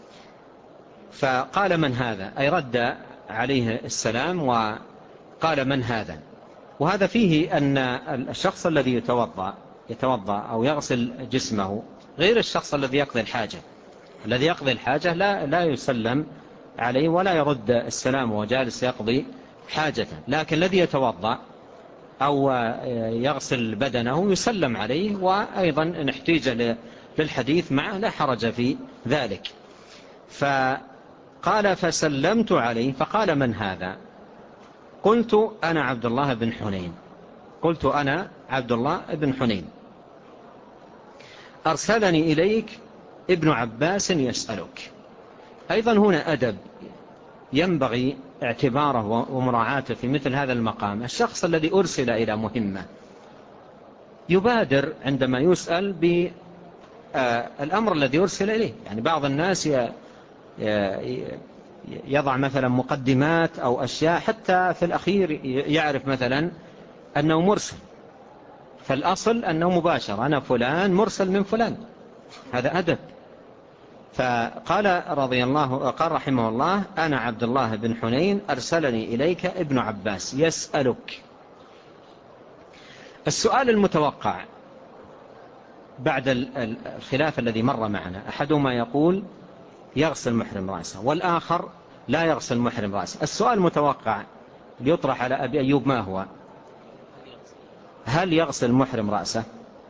فقال من هذا؟ أي رد عليه السلام وقال من هذا؟ وهذا فيه أن الشخص الذي يتوضأ أو يغسل جسمه غير الشخص الذي يقضي الحاجة. الذي يقضي الحاجة لا يسلم عليه ولا يرد السلام وهو جالس يقضي حاجته، لكن الذي يتوضأ أو يغسل بدنه يسلم عليه، وأيضا إن احتيج للحديث معه لا حرج في ذلك. فقال فسلمت عليه، فقال من هذا؟ قلت أنا عبد الله بن حنين أرسلني إليك ابن عباس يسألك. أيضا هنا أدب ينبغي اعتباره ومراعاته في مثل هذا المقام. الشخص الذي أرسل إلى مهمة يبادر عندما يسأل بالأمر الذي أرسل إليه. يعني بعض الناس يضع مثلا مقدمات أو أشياء حتى في الأخير يعرف مثلا أنه مرسل، فالأصل أنه مباشر، أنا فلان مرسل من فلان، هذا أدب. فقال قال رحمه الله أنا عبد الله بن حنين أرسلني إليك ابن عباس يسألك. السؤال المتوقع بعد الخلاف الذي مر معنا، أحدهما يقول يغسل محرم رأسه والآخر لا يغسل محرم رأسه. السؤال المتوقع ليطرح على أبي أيوب ما هو؟ هل يغسل محرم رأسه؟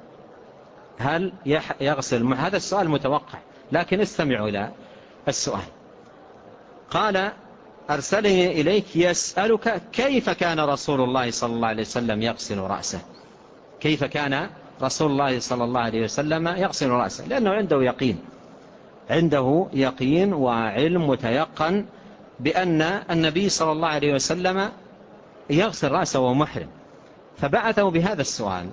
هذا السؤال متوقع، لكن استمعوا إلى السؤال. قال أرسلني إليك يسألك كيف كان رسول الله صلى الله عليه وسلم يغسل رأسه. كيف كان رسول الله صلى الله عليه وسلم يغسل رأسه؟ لأنه عنده يقين وعلم متيقن بأن النبي صلى الله عليه وسلم يغسل رأسه وهو محرم. فبعثه بهذا السؤال،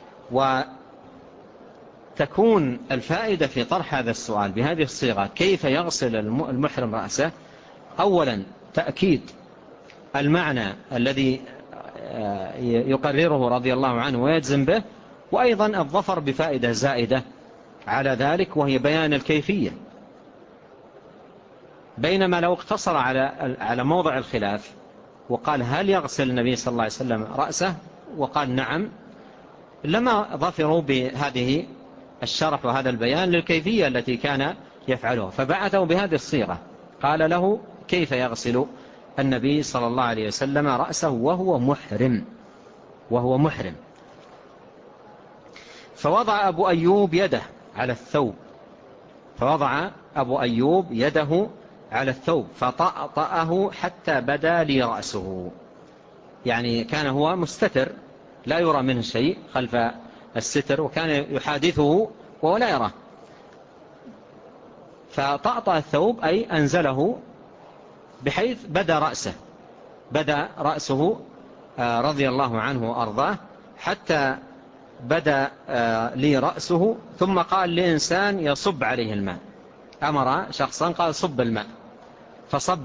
وتكون الفائدة في طرح هذا السؤال بهذه الصيغة كيف يغسل المحرم رأسه. أولا تأكيد المعنى الذي يقرره رضي الله عنه ويجزم به، وأيضا الظفر بفائدة زائدة على ذلك، وهي بيان الكيفية. بينما لو اقتصر على موضع الخلاف وقال هل يغسل النبي صلى الله عليه وسلم رأسه، وقال نعم، لما ظفروا بهذه الشرح وهذا البيان للكيفية التي كان يفعلها. فبعثوا بهذه الصيغة، قال له كيف يغسل النبي صلى الله عليه وسلم رأسه وهو محرم. فوضع أبو أيوب يده على الثوب، فطأطأه حتى بدا لي رأسه. يعني كان هو مستتر لا يرى منه شيء خلف الستر، وكان يحادثه وهو لا يراه. فطأطأ الثوب أي أنزله بحيث بدا رأسه رضي الله عنه وأرضاه، حتى بدا لي رأسه. ثم قال لإنسان يصب عليه الماء، أمر شخصا قال صب الماء، فصب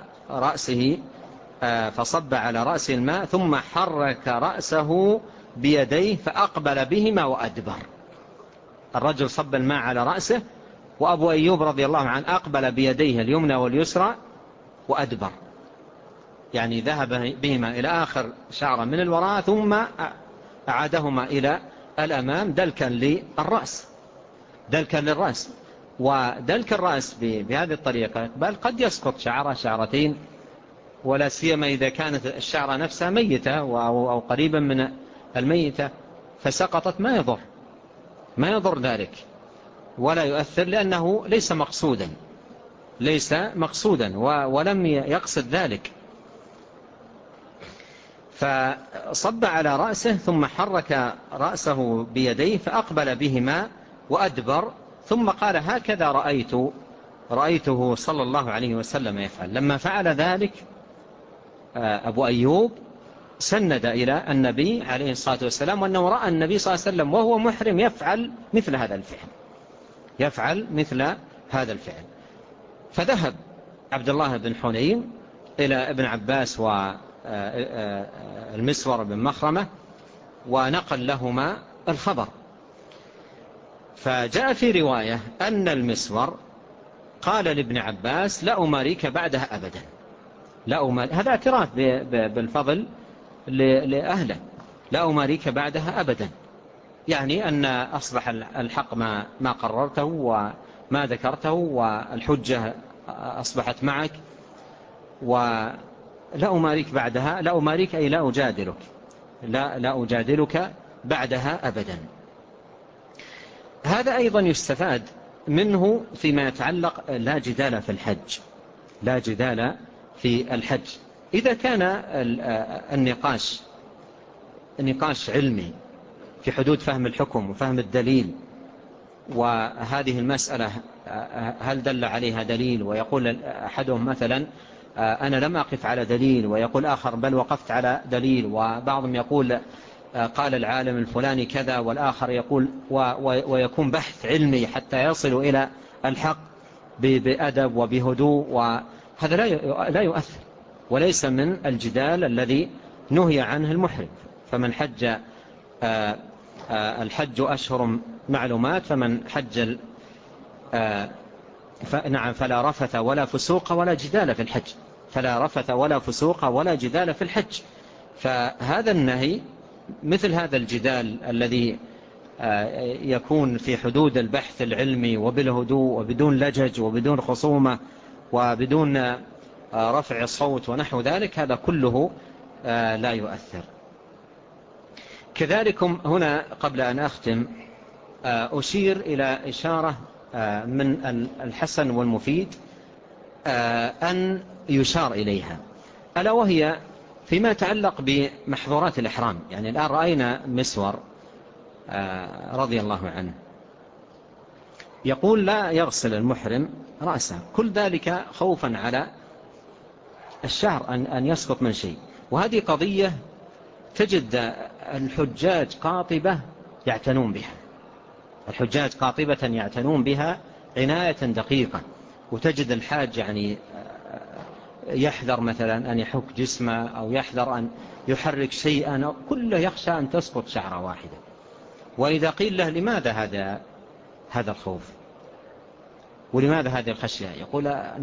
على رأسه الماء، ثم حرك رأسه بيديه فأقبل بهما وأدبر. الرجل صب الماء على رأسه، وأبو أيوب رضي الله عنه أقبل بيديه اليمنى واليسرى وأدبر، يعني ذهب بهما إلى آخر شعرة من الوراء ثم أعادهما إلى الأمام دلكا للرأس. ودلك الرأس بهذه الطريقة بل قد يسقط شعرة شعرتين، ولا سيما إذا كانت الشعرة نفسها ميتة أو قريبا من الميتة فسقطت، ما يضر ذلك ولا يؤثر، لأنه ليس مقصودا ولم يقصد ذلك. فصب على رأسه ثم حرك رأسه بيديه فأقبل بهما وأدبر، ثم قال هكذا رأيته صلى الله عليه وسلم يفعل. لما فعل ذلك أبو أيوب سند إلى النبي عليه الصلاة والسلام، وأنه رأى النبي صلى الله عليه وسلم وهو محرم يفعل مثل هذا الفعل. فذهب عبد الله بن حنين إلى ابن عباس والمسور بن مخرمة ونقل لهما الخبر. فجاء في رواية أن المسور قال لابن عباس لا أماريك بعدها أبدا. هذا اعتراف بالفضل لأهله، لا أماريك بعدها أبدا، يعني أن أصبح الحق ما قررته وما ذكرته، والحجة أصبحت معك، ولا أماريك بعدها، لا أماريك أي لا أجادلك، لا أجادلك بعدها أبدا. هذا أيضا يستفاد منه فيما يتعلق لا جدال في الحج. إذا كان النقاش علمي في حدود فهم الحكم وفهم الدليل، وهذه المسألة هل دل عليها دليل، ويقول أحدهم مثلا أنا لم أقف على دليل، ويقول آخر بل وقفت على دليل، وبعضهم يقول قال العالم الفلاني كذا، والآخر يقول، ويكون بحث علمي حتى يصل إلى الحق بأدب وبهدوء، وهذا لا يؤثر وليس من الجدال الذي نهي عنه المحرم. فمن حج الحج أشهر معلومات، فمن حج فلا رفث ولا فسوق ولا جدال في الحج. فهذا النهي مثل هذا الجدال الذي يكون في حدود البحث العلمي وبالهدوء وبدون لجج وبدون خصومة وبدون رفع الصوت ونحو ذلك، هذا كله لا يؤثر. كذلك هنا قبل أن أختم أشير إلى إشارة من الحسن والمفيد أن يشار إليها، ألا وهي فيما يتعلق بمحظورات الإحرام. يعني الآن رأينا مسور رضي الله عنه يقول لا يغسل المحرم رأسه، كل ذلك خوفا على الشعر أن يسقط من شيء. وهذه قضية تجد الحجاج قاطبة يعتنون بها، الحجاج قاطبة يعتنون بها عناية دقيقة. وتجد الحاج يعني يحذر مثلا أن يحك جسمه أو يحذر أن يحرك شيئا، كله يخشى أن تسقط شعرة واحدة. وإذا قيل له لماذا هذا الخوف ولماذا هذه الخشية، يقول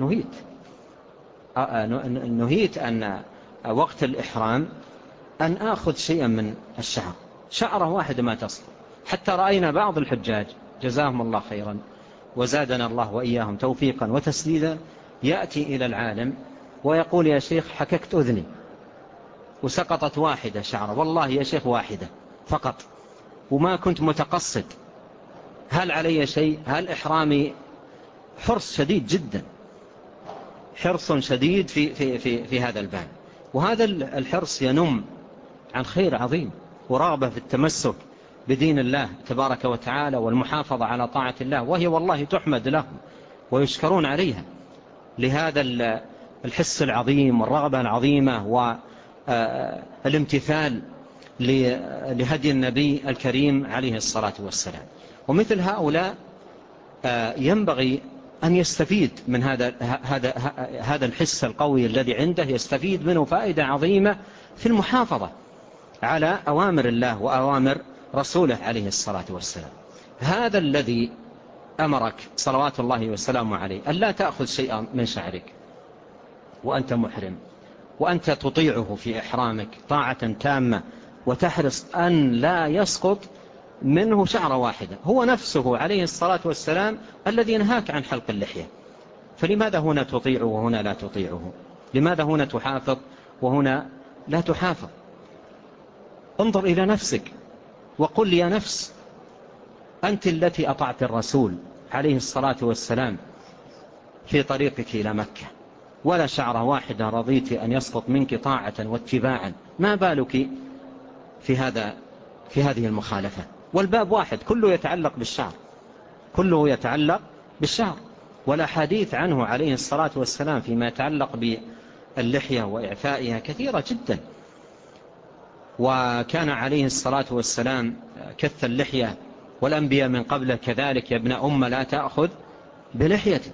نهيت أن وقت الإحرام أن آخذ شيئا من الشعر، شعرة واحدة ما تصل. حتى رأينا بعض الحجاج جزاهم الله خيرا وزادنا الله وإياهم توفيقا وتسديدا يأتي إلى العالم ويقول يا شيخ حككت أذني وسقطت واحدة شعرة، والله يا شيخ واحدة فقط وما كنت متقصد، هل علي شيء؟ هل إحرامي؟ حرص شديد جدا، حرص شديد في هذا الباب. وهذا الحرص ينم عن خير عظيم ورغبة في التمسك بدين الله تبارك وتعالى والمحافظة على طاعة الله، وهي والله تحمد لهم ويشكرون عليها لهذا الحس العظيم والرغبة العظيمة والامتثال لهدي النبي الكريم عليه الصلاة والسلام. ومثل هؤلاء ينبغي أن يستفيد من هذا الحس القوي الذي عنده، يستفيد منه فائدة عظيمة في المحافظة على أوامر الله وأوامر رسوله عليه الصلاة والسلام. هذا الذي أمرك صلوات الله وسلامه عليه أن لا تأخذ شيئا من شعرك وأنت محرم، وأنت تطيعه في إحرامك طاعة تامة، وتحرص أن لا يسقط منه شعرة واحدة. هو نفسه عليه الصلاة والسلام الذي نهاك عن حلق اللحية، فلماذا هنا تطيعه وهنا لا تطيعه؟ لماذا هنا تحافظ وهنا لا تحافظ؟ انظر إلى نفسك وقل يا نفس أنت التي أطعت الرسول عليه الصلاة والسلام في طريقك إلى مكة، ولا شعرة واحدة رضيت أن يسقط منك طاعة واتباعا، ما بالك في هذه المخالفة؟ والباب واحد كله يتعلق بالشعر، كله يتعلق بالشعر. ولا حديث عنه عليه الصلاة والسلام فيما يتعلق باللحية وإعفائها كثيرة جدا. وكان عليه الصلاة والسلام كث اللحية، والأنبياء من قبله كذلك، يا ابن أم لا تأخذ بلحيته،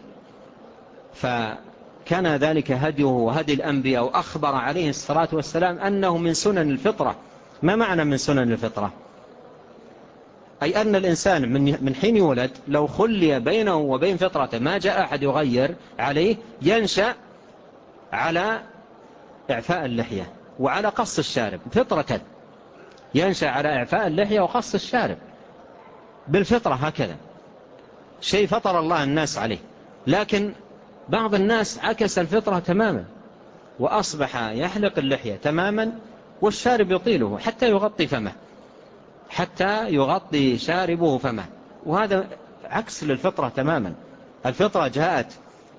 فكان ذلك هديه وهدي الأنبياء. وأخبر عليه الصلاة والسلام أنه من سنن الفطرة. ما معنى من سنن الفطرة؟ أي أن الإنسان من حين يولد لو خلي بينه وبين فطرته ما جاء أحد يغير عليه، ينشأ على إعفاء اللحية وعلى قص الشارب فطرة، ينشأ على إعفاء اللحية وقص الشارب بالفطرة، هكذا شيء فطر الله الناس عليه. لكن بعض الناس عكس الفطرة تماما وأصبح يحلق اللحية تماما والشارب يطيله حتى يغطي فمه، حتى يغطي شاربه فمه، وهذا عكس للفطرة تماما. الفطرة جاءت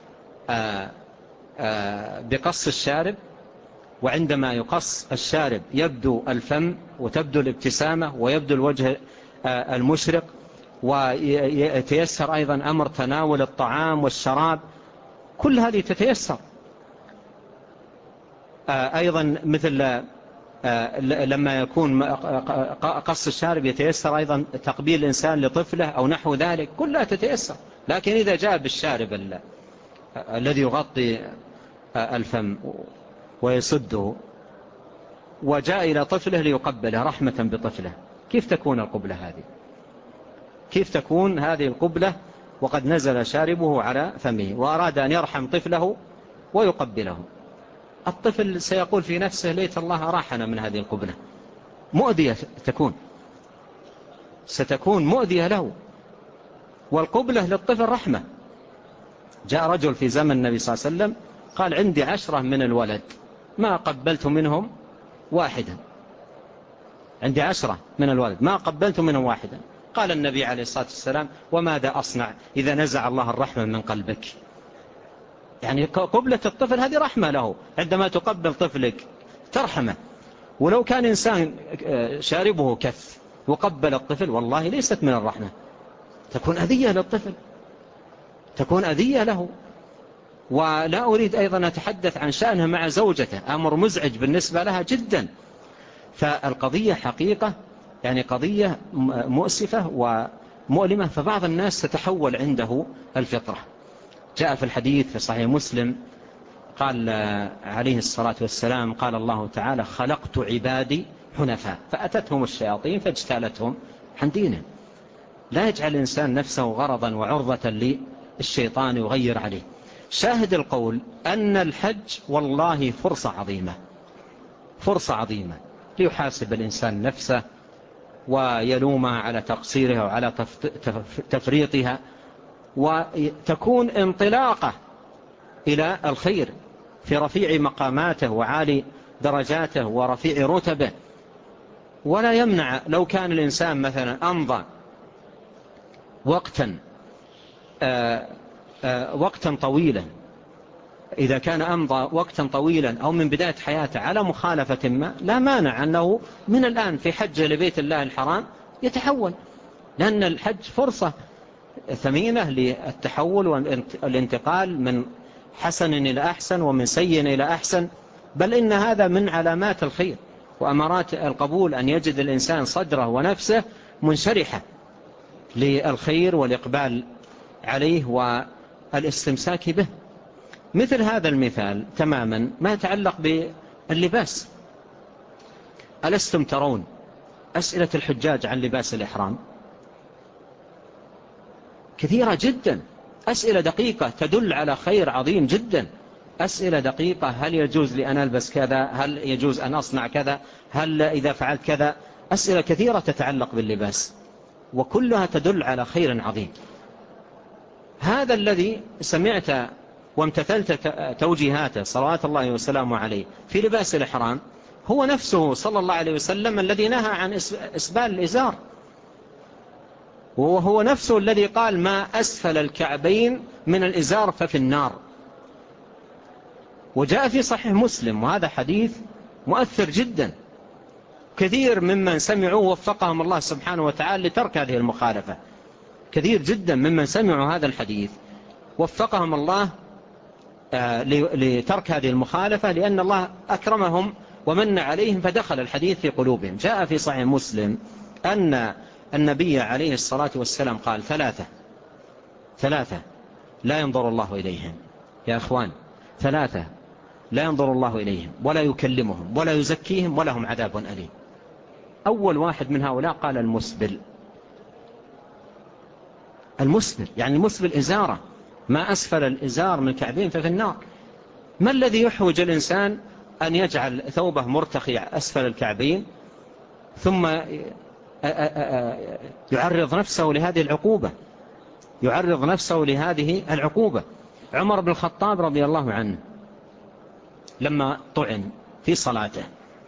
بقص الشارب، وعندما يقص الشارب يبدو الفم وتبدو الابتسامة ويبدو الوجه المشرق، ويتيسر أيضا أمر تناول الطعام والشراب، كل هذه تتيسر. أيضا مثل لما يكون قص الشارب يتيسر أيضا تقبيل الإنسان لطفله أو نحو ذلك، كلها تتيسر. لكن إذا جاء بالشارب الذي يغطي الفم ويسده وجاء إلى طفله ليقبله رحمة بطفله، كيف تكون القبلة هذه؟ كيف تكون هذه القبلة وقد نزل شاربه على فمه وأراد أن يرحم طفله ويقبله؟ الطفل سيقول في نفسه ليت الله راحنا من هذه القبلة، مؤذية ستكون مؤذية له. والقبلة للطفل رحمة. جاء رجل في زمن النبي صلى الله عليه وسلم قال عندي 10 من الولد ما قبلت منهم واحدا، عندي 10 من الولد ما قبلت منهم واحدا. قال النبي عليه الصلاة والسلام وماذا أصنع إذا نزع الله الرحمة من قلبك؟ يعني قبلة الطفل هذه رحمة له، عندما تقبل طفلك ترحمه. ولو كان إنسان شاربه كث وقبل الطفل والله ليست من الرحمة، تكون أذية للطفل، تكون أذية له. ولا أريد أيضا أتحدث عن شأنها مع زوجته، أمر مزعج بالنسبة لها جدا. فالقضية حقيقة يعني قضية مؤسفة ومؤلمة، فبعض الناس تتحول عنده الفطرة. جاء في الحديث في صحيح مسلم قال عليه الصلاة والسلام قال الله تعالى خلقت عبادي حنفاء فأتتهم الشياطين فاجتالتهم عن دينهم. لا يجعل الإنسان نفسه غرضا وعرضة للشيطان يغير عليه. شاهد القول أن الحج والله فرصة عظيمة، فرصة عظيمة ليحاسب الإنسان نفسه ويلومها على تقصيرها وعلى تفريطها، وتكون انطلاقة إلى الخير في رفيع مقاماته وعالي درجاته ورفيع رتبه. ولا يمنع لو كان الإنسان مثلا أمضى وقتا طويلا، إذا كان أمضى وقتا طويلا أو من بداية حياته على مخالفة ما، لا مانع أنه من الآن في حجة لبيت الله الحرام يتحول، لأن الحج فرصة ثمينة للتحول والانتقال من حسن إلى أحسن ومن سيء إلى أحسن. بل إن هذا من علامات الخير وأمارات القبول أن يجد الإنسان صدره ونفسه منشرحة للخير والإقبال عليه والاستمساك به. مثل هذا المثال تماما ما يتعلق باللباس. ألستم ترون أسئلة الحجاج عن لباس الإحرام كثيرة جدا، أسئلة دقيقة تدل على خير عظيم جدا. أسئلة دقيقة: هل يجوز لي أن ألبس كذا؟ هل يجوز أن أصنع كذا؟ هل إذا فعلت كذا؟ أسئلة كثيرة تتعلق باللباس وكلها تدل على خير عظيم. هذا الذي سمعت وامتثلت توجيهاته صلوات الله وسلامه عليه في لباس الإحرام هو نفسه صلى الله عليه وسلم الذي نهى عن إسبال الإزار، وهو نفسه الذي قال ما أسفل الكعبين من الإزار ففي النار. وجاء في صحيح مسلم، وهذا حديث مؤثر جدا، كثير ممن سمعوا وفقهم الله سبحانه وتعالى لترك هذه المخالفة. كثير جدا ممن سمعوا هذا الحديث وفقهم الله لترك هذه المخالفة، لأن الله أكرمهم ومن عليهم فدخل الحديث في قلوبهم. جاء في صحيح مسلم أن النبي عليه الصلاة والسلام قال ثلاثة لا ينظر الله إليهم يا أخوان، ثلاثة لا ينظر الله إليهم ولا يكلمهم ولا يزكيهم ولهم عذاب أليم. أول واحد من هؤلاء قال المسبل يعني المسبل إزارة، ما أسفل الإزار من الكعبين ففي النار. ما الذي يحوج الإنسان أن يجعل ثوبه مرتخي أسفل الكعبين ثم يعرض نفسه لهذه العقوبة؟ عمر بن الخطاب رضي الله عنه لما طعن في صلاته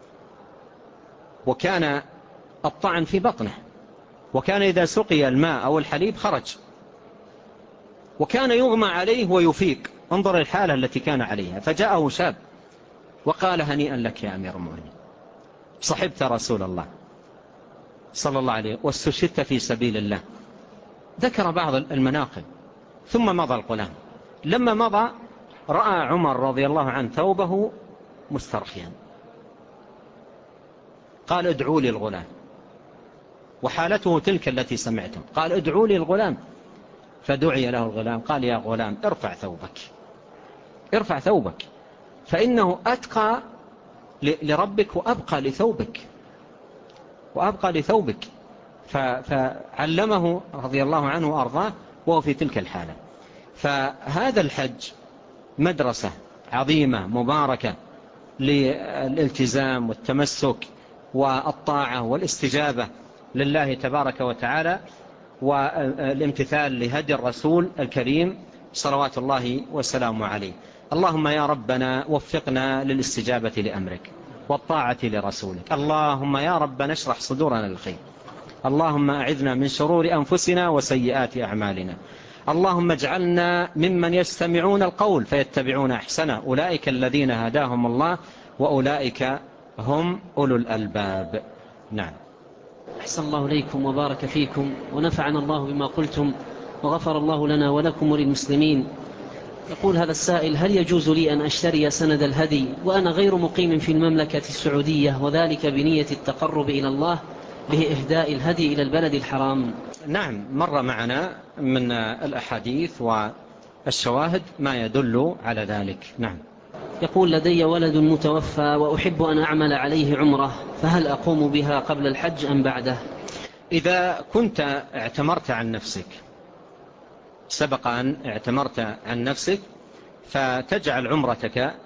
وكان الطعن في بطنه، وكان إذا سقي الماء أو الحليب خرج، وكان يغمى عليه ويفيق. انظر الحالة التي كان عليها. فجاءه شاب وقال هنيئا لك يا أمير المؤمنين، صحبت رسول الله صلى الله عليه واستشهدت في سبيل الله. ذكر بعض المناقب ثم مضى الغلام. لما مضى رأى عمر رضي الله عنه ثوبه مسترخيا، قال ادعوا لي الغلام، وحالته تلك التي سمعتم، قال ادعوا لي الغلام. فدعي له الغلام، قال يا غلام ارفع ثوبك فإنه أتقى لربك وأبقى لثوبك. فعلمه رضي الله عنه وأرضاه وهو في تلك الحالة. فهذا الحج مدرسة عظيمة مباركة للالتزام والتمسك والطاعة والاستجابة لله تبارك وتعالى والامتثال لهدي الرسول الكريم صلوات الله وسلامه عليه. اللهم يا ربنا وفقنا للاستجابة لأمرك والطاعة لرسولك. اللهم يا ربنا اشرح صدورنا للخير. اللهم أعذنا من شرور أنفسنا وسيئات أعمالنا. اللهم اجعلنا ممن يستمعون القول فيتبعون أحسنه، أولئك الذين هداهم الله وأولئك هم أولو الألباب. نعم. أحسن الله إليكم وبارك فيكم ونفعنا الله بما قلتم وغفر الله لنا ولكم وللمسلمين. يقول هذا السائل: هل يجوز لي أن أشتري سند الهدي وأنا غير مقيم في المملكة السعودية، وذلك بنية التقرب إلى الله بإهداء الهدي إلى البلد الحرام؟ نعم، مر معنا من الأحاديث والشواهد ما يدل على ذلك. نعم. يقول: لدي ولد متوفى وأحب أن أعمل عليه عمرة، فهل أقوم بها قبل الحج أم بعده؟ إذا كنت اعتمرت عن نفسك، سبق أن اعتمرت عن نفسك، فتجعل عمرتك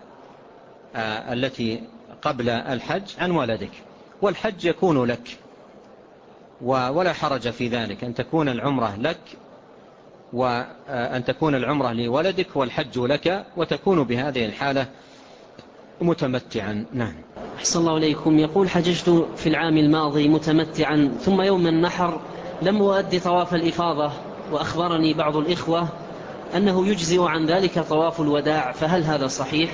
التي قبل الحج عن ولدك، والحج يكون لك، ولا حرج في ذلك أن تكون العمرة لك وأن تكون العمرة لولدك والحج لك، وتكون بهذه الحالة متمتعا. نعم. أحسن الله إليكم. يقول: حججت في العام الماضي متمتعا، ثم يوم النحر لم أؤدي طواف الإفاضة، وأخبرني بعض الإخوة أنه يجزئ عن ذلك طواف الوداع، فهل هذا صحيح؟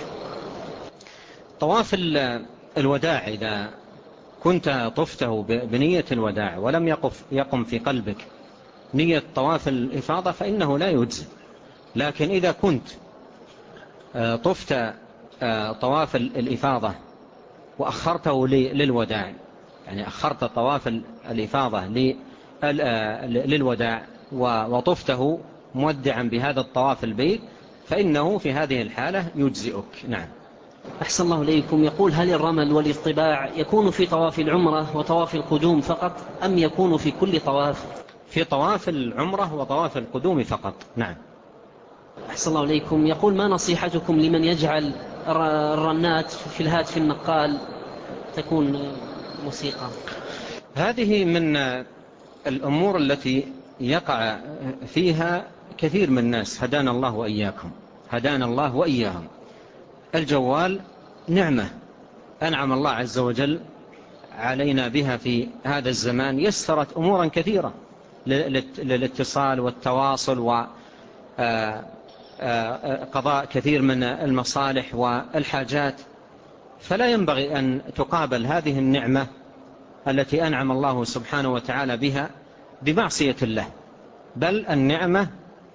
طواف الوداع إذا كنت طفته بنية الوداع ولم يقم في قلبك نية طواف الإفاضة فإنه لا يجزئ. لكن إذا كنت طفت طواف الإفاضة وأخرته للوداع، يعني أخرت طواف الإفاضة للوداع وطفته مودعا بهذا الطواف البيت، فإنه في هذه الحالة يجزئك. نعم. أحسن الله إليكم. يقول: هل الرمل والاطباع يكون في طواف العمرة وطواف القدوم فقط، أم يكون في كل طواف؟ في طواف العمرة وطواف القدوم فقط. نعم. أحسن الله إليكم. يقول: ما نصيحتكم لمن يجعل الرنات في الهاتف النقال تكون موسيقى؟ هذه من الأمور التي يقع فيها كثير من الناس، هدانا الله وإياكم، هدانا الله وإياهم. الجوال نعمة أنعم الله عز وجل علينا بها في هذا الزمان، يسرت أمورا كثيرة للاتصال والتواصل وقضاء كثير من المصالح والحاجات، فلا ينبغي أن تقابل هذه النعمة التي أنعم الله سبحانه وتعالى بها بمعصية الله، بل النعمة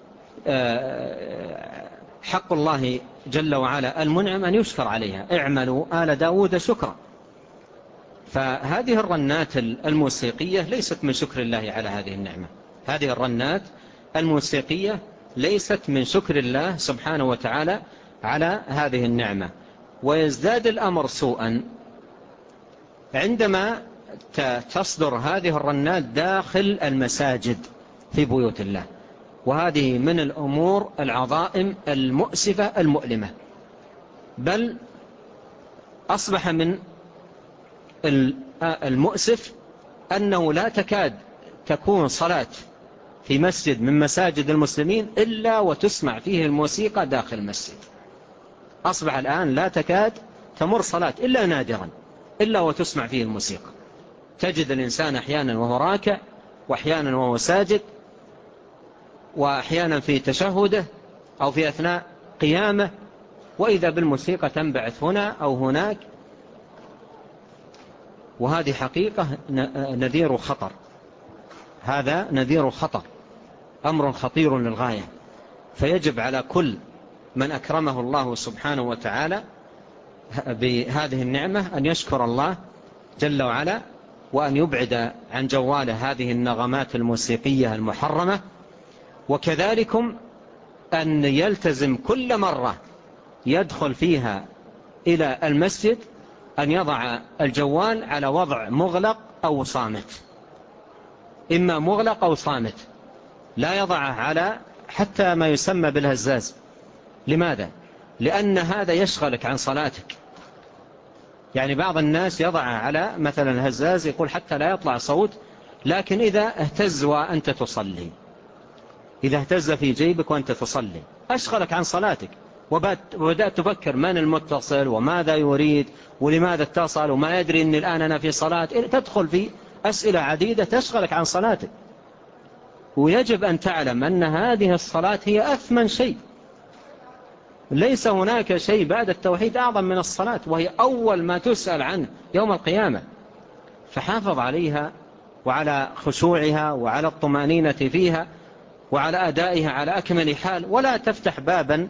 حق الله جل وعلا المنعم أن يشكر عليها. اعملوا آل داود شكرا. فهذه الرنات الموسيقية ليست من شكر الله على هذه النعمة، هذه الرنات الموسيقية ليست من شكر الله سبحانه وتعالى على هذه النعمة. ويزداد الأمر سوءا عندما تصدر هذه الرنات داخل المساجد في بيوت الله، وهذه من الأمور العظائم المؤسفة المؤلمة. بل أصبح من المؤسف أنه لا تكاد تكون صلاة في مسجد من مساجد المسلمين إلا وتسمع فيه الموسيقى داخل المسجد. أصبح الآن لا تكاد تمر صلاة إلا نادرا إلا وتسمع فيه الموسيقى. تجد الإنسان أحيانا وهو راكع، وأحيانا وهو ساجد، وأحيانا في تشهده أو في أثناء قيامه، وإذا بالموسيقى تنبعث هنا أو هناك. وهذه حقيقة نذير خطر، هذا نذير خطر، أمر خطير للغاية. فيجب على كل من أكرمه الله سبحانه وتعالى بهذه النعمة أن يشكر الله جل وعلا، وأن يبعد عن جواله هذه النغمات الموسيقية المحرمة. وكذلكم أن يلتزم كل مرة يدخل فيها إلى المسجد أن يضع الجوال على وضع مغلق أو صامت، إما مغلق أو صامت، لا يضعه على حتى ما يسمى بالهزاز. لماذا؟ لأن هذا يشغلك عن صلاتك. يعني بعض الناس يضعه على مثلا الهزاز، يقول حتى لا يطلع صوت، لكن إذا اهتز وأنت تصلي، إذا اهتز في جيبك وأنت تصلي أشغلك عن صلاتك، وبدأت تفكر من المتصل وماذا يريد ولماذا اتصل وما يدري أن الآن أنا في صلاة، تدخل في أسئلة عديدة تشغلك عن صلاتك. ويجب أن تعلم أن هذه الصلاة هي أثمن شيء، ليس هناك شيء بعد التوحيد أعظم من الصلاة، وهي أول ما تسأل عنه يوم القيامة. فحافظ عليها وعلى خشوعها وعلى الطمأنينة فيها وعلى أدائها على أكمل حال، ولا تفتح بابا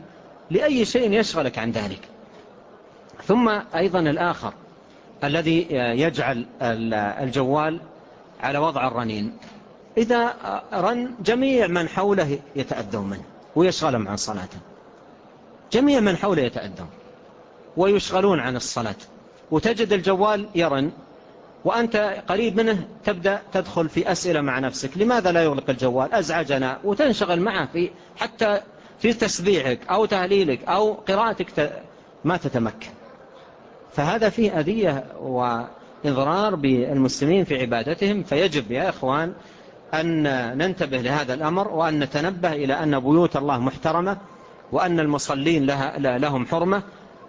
لأي شيء يشغلك عن ذلك. ثم أيضا الآخر الذي يجعل الجوال على وضع الرنين، إذا رن جميع من حوله يتأذون منه ويشغلهم عن صلاته، جميع من حوله يتأذون ويشغلون عن الصلاة، وتجد الجوال يرن وأنت قريب منه تبدأ تدخل في أسئلة مع نفسك: لماذا لا يغلق الجوال؟ أزعجنا، وتنشغل معه حتى في تسبيحك أو تهليلك أو قراءتك ما تتمكن. فهذا فيه أذية وإضرار بالمسلمين في عبادتهم. فيجب يا إخوان أن ننتبه لهذا الأمر، وأن نتنبه إلى أن بيوت الله محترمة، وأن المصلين لهم حرمة،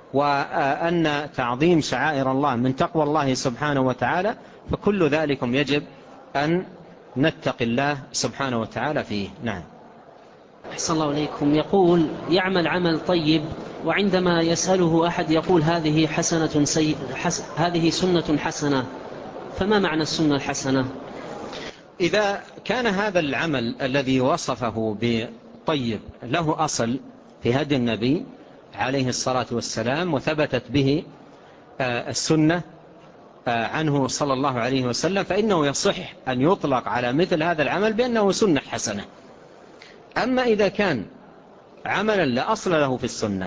وأن تعظيم شعائر الله من تقوى الله سبحانه وتعالى. فكل ذلك يجب أن نتقي الله سبحانه وتعالى فيه. نعم. أحسن الله إليكم. يقول: يعمل عمل طيب، وعندما يسأله أحد يقول هذه هذه سنة حسنة، فما معنى السنة الحسنة؟ إذا كان هذا العمل الذي وصفه بطيب له أصل في هدي النبي عليه الصلاة والسلام، وثبتت به السنة عنه صلى الله عليه وسلم، فإنه يصح أن يطلق على مثل هذا العمل بأنه سنة حسنة. أما إذا كان عملا لا أصل له في السنة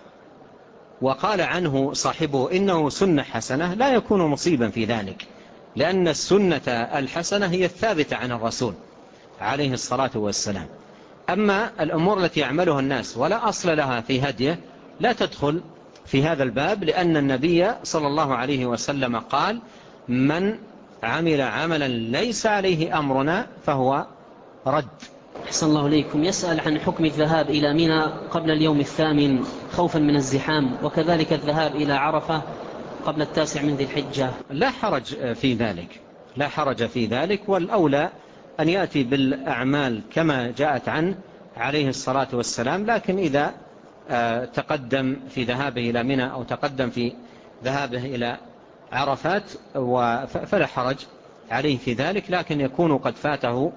وقال عنه صاحبه إنه سنة حسنة، لا يكون مصيبا في ذلك، لأن السنة الحسنة هي الثابتة عن الرسول عليه الصلاة والسلام. أما الأمور التي يعملها الناس ولا أصل لها في هديه لا تدخل في هذا الباب، لأن النبي صلى الله عليه وسلم قال: من عمل عملا ليس عليه أمرنا فهو رد. أحسن الله إليكم. يسأل عن حكم الذهاب إلى منى قبل اليوم 8 خوفا من الزحام، وكذلك الذهاب إلى عرفة قبل 9 من ذي الحجة. لا حرج في ذلك، لا حرج في ذلك، والأولى أن يأتي بالأعمال كما جاءت عنه عليه الصلاة والسلام. لكن إذا تقدم في ذهابه إلى منى أو تقدم في ذهابه إلى عرفات فلا حرج عليه في ذلك، لكن يكون قد فاته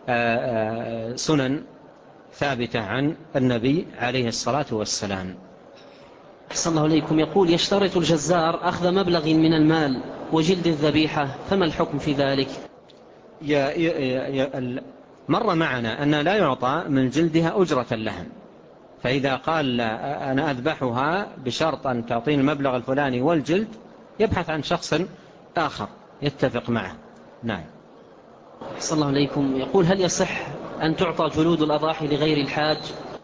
سنن ثابتة عن النبي عليه الصلاة والسلام. أحسن الله إليكم. يقول: يشترط الجزار أخذ مبلغ من المال وجلد الذبيحة، فما الحكم في ذلك؟ مر معنا أن لا يعطى من جلدها أجرة اللحم، فإذا قال أنا أذبحها بشرط أن تعطيني المبلغ الفلاني والجلد، يبحث عن شخص آخر يتفق معه. نعم. أحسن الله إليكم. يقول: هل يصح أن تعطى جلود الأضاحي لغير الحاج؟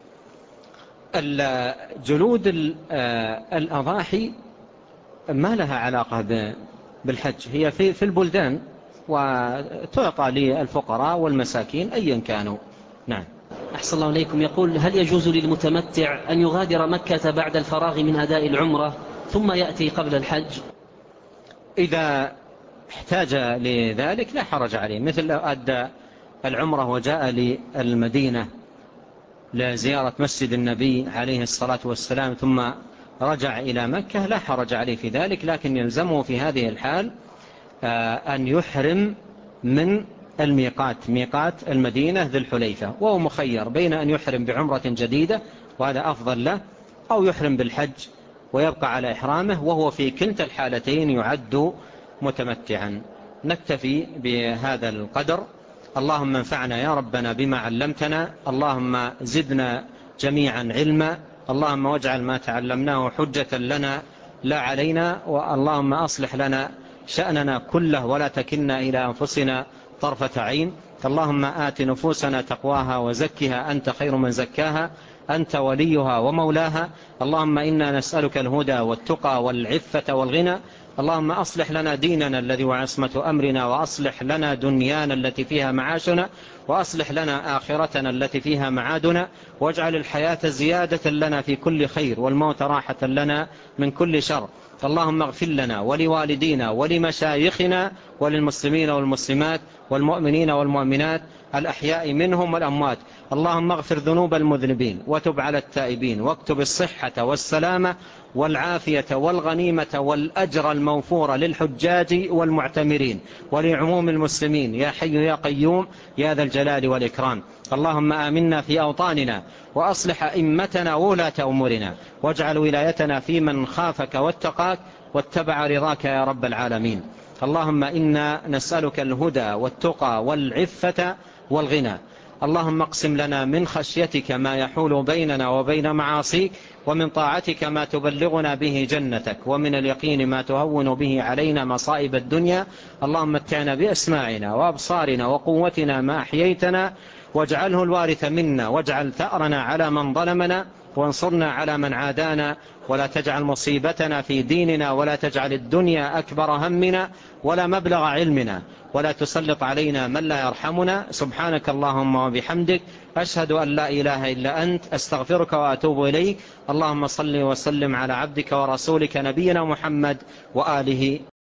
جلود الأضاحي ما لها علاقة بالحج، هي في البلدان وتعطى للفقراء والمساكين أيا كانوا. نعم. أحسن الله إليكم. يقول: هل يجوز للمتمتع أن يغادر مكة بعد الفراغ من أداء العمرة ثم يأتي قبل الحج؟ إذا احتاج لذلك لا حرج عليه، مثل لو أدى العمرة وجاء للمدينة لزيارة مسجد النبي عليه الصلاة والسلام ثم رجع إلى مكة، لا حرج عليه في ذلك، لكن يلزمه في هذه الحال أن يحرم من الميقات، ميقات المدينة ذي الحليفة، وهو مخير بين أن يحرم بعمرة جديدة وهذا أفضل له، أو يحرم بالحج ويبقى على إحرامه، وهو في كلتا الحالتين يعد متمتعا. نكتفي بهذا القدر. اللهم انفعنا يا ربنا بما علمتنا، اللهم زدنا جميعا علما، اللهم واجعل ما تعلمناه حجة لنا لا علينا، واللهم أصلح لنا شأننا كله ولا تكلنا إلى أنفسنا طرفة عين. اللهم آت نفوسنا تقواها وزكها أنت خير من زكاها، أنت وليها ومولاها. اللهم إنا نسألك الهدى والتقى والعفة والغنى. اللهم أصلح لنا ديننا الذي هو عصمة أمرنا، وأصلح لنا دنيانا التي فيها معاشنا، وأصلح لنا آخرتنا التي فيها معادنا، واجعل الحياة زيادة لنا في كل خير والموت راحة لنا من كل شر. اللهم اغفر لنا ولوالدينا ولمشايخنا وللمسلمين والمسلمات والمؤمنين والمؤمنات الأحياء منهم والأموات. اللهم اغفر ذنوب المذنبين وتب على التائبين، واكتب الصحة والسلامة والعافية والغنيمة والأجر الموفور للحجاج والمعتمرين ولعموم المسلمين يا حي يا قيوم يا ذا الجلال والإكرام. اللهم آمنا في أوطاننا وأصلح أئمتنا وولاة أمورنا، واجعل ولايتنا في من خافك واتقاك واتبع رضاك يا رب العالمين. اللهم إنا نسألك الهدى والتقى والعفة والغنى. اللهم اقسم لنا من خشيتك ما يحول بيننا وبين معاصيك، ومن طاعتك ما تبلغنا به جنتك، ومن اليقين ما تهون به علينا مصائب الدنيا. اللهم متعنا بأسماعنا وأبصارنا وقوتنا ما أحييتنا، واجعله الوارث منا، واجعل ثأرنا على من ظلمنا، وانصرنا على من عادانا، ولا تجعل مصيبتنا في ديننا، ولا تجعل الدنيا أكبر همنا ولا مبلغ علمنا، ولا تسلط علينا من لا يرحمنا. سبحانك اللهم وبحمدك، أشهد أن لا إله إلا أنت، أستغفرك وأتوب إليك. اللهم صل وسلم على عبدك ورسولك نبينا محمد وآله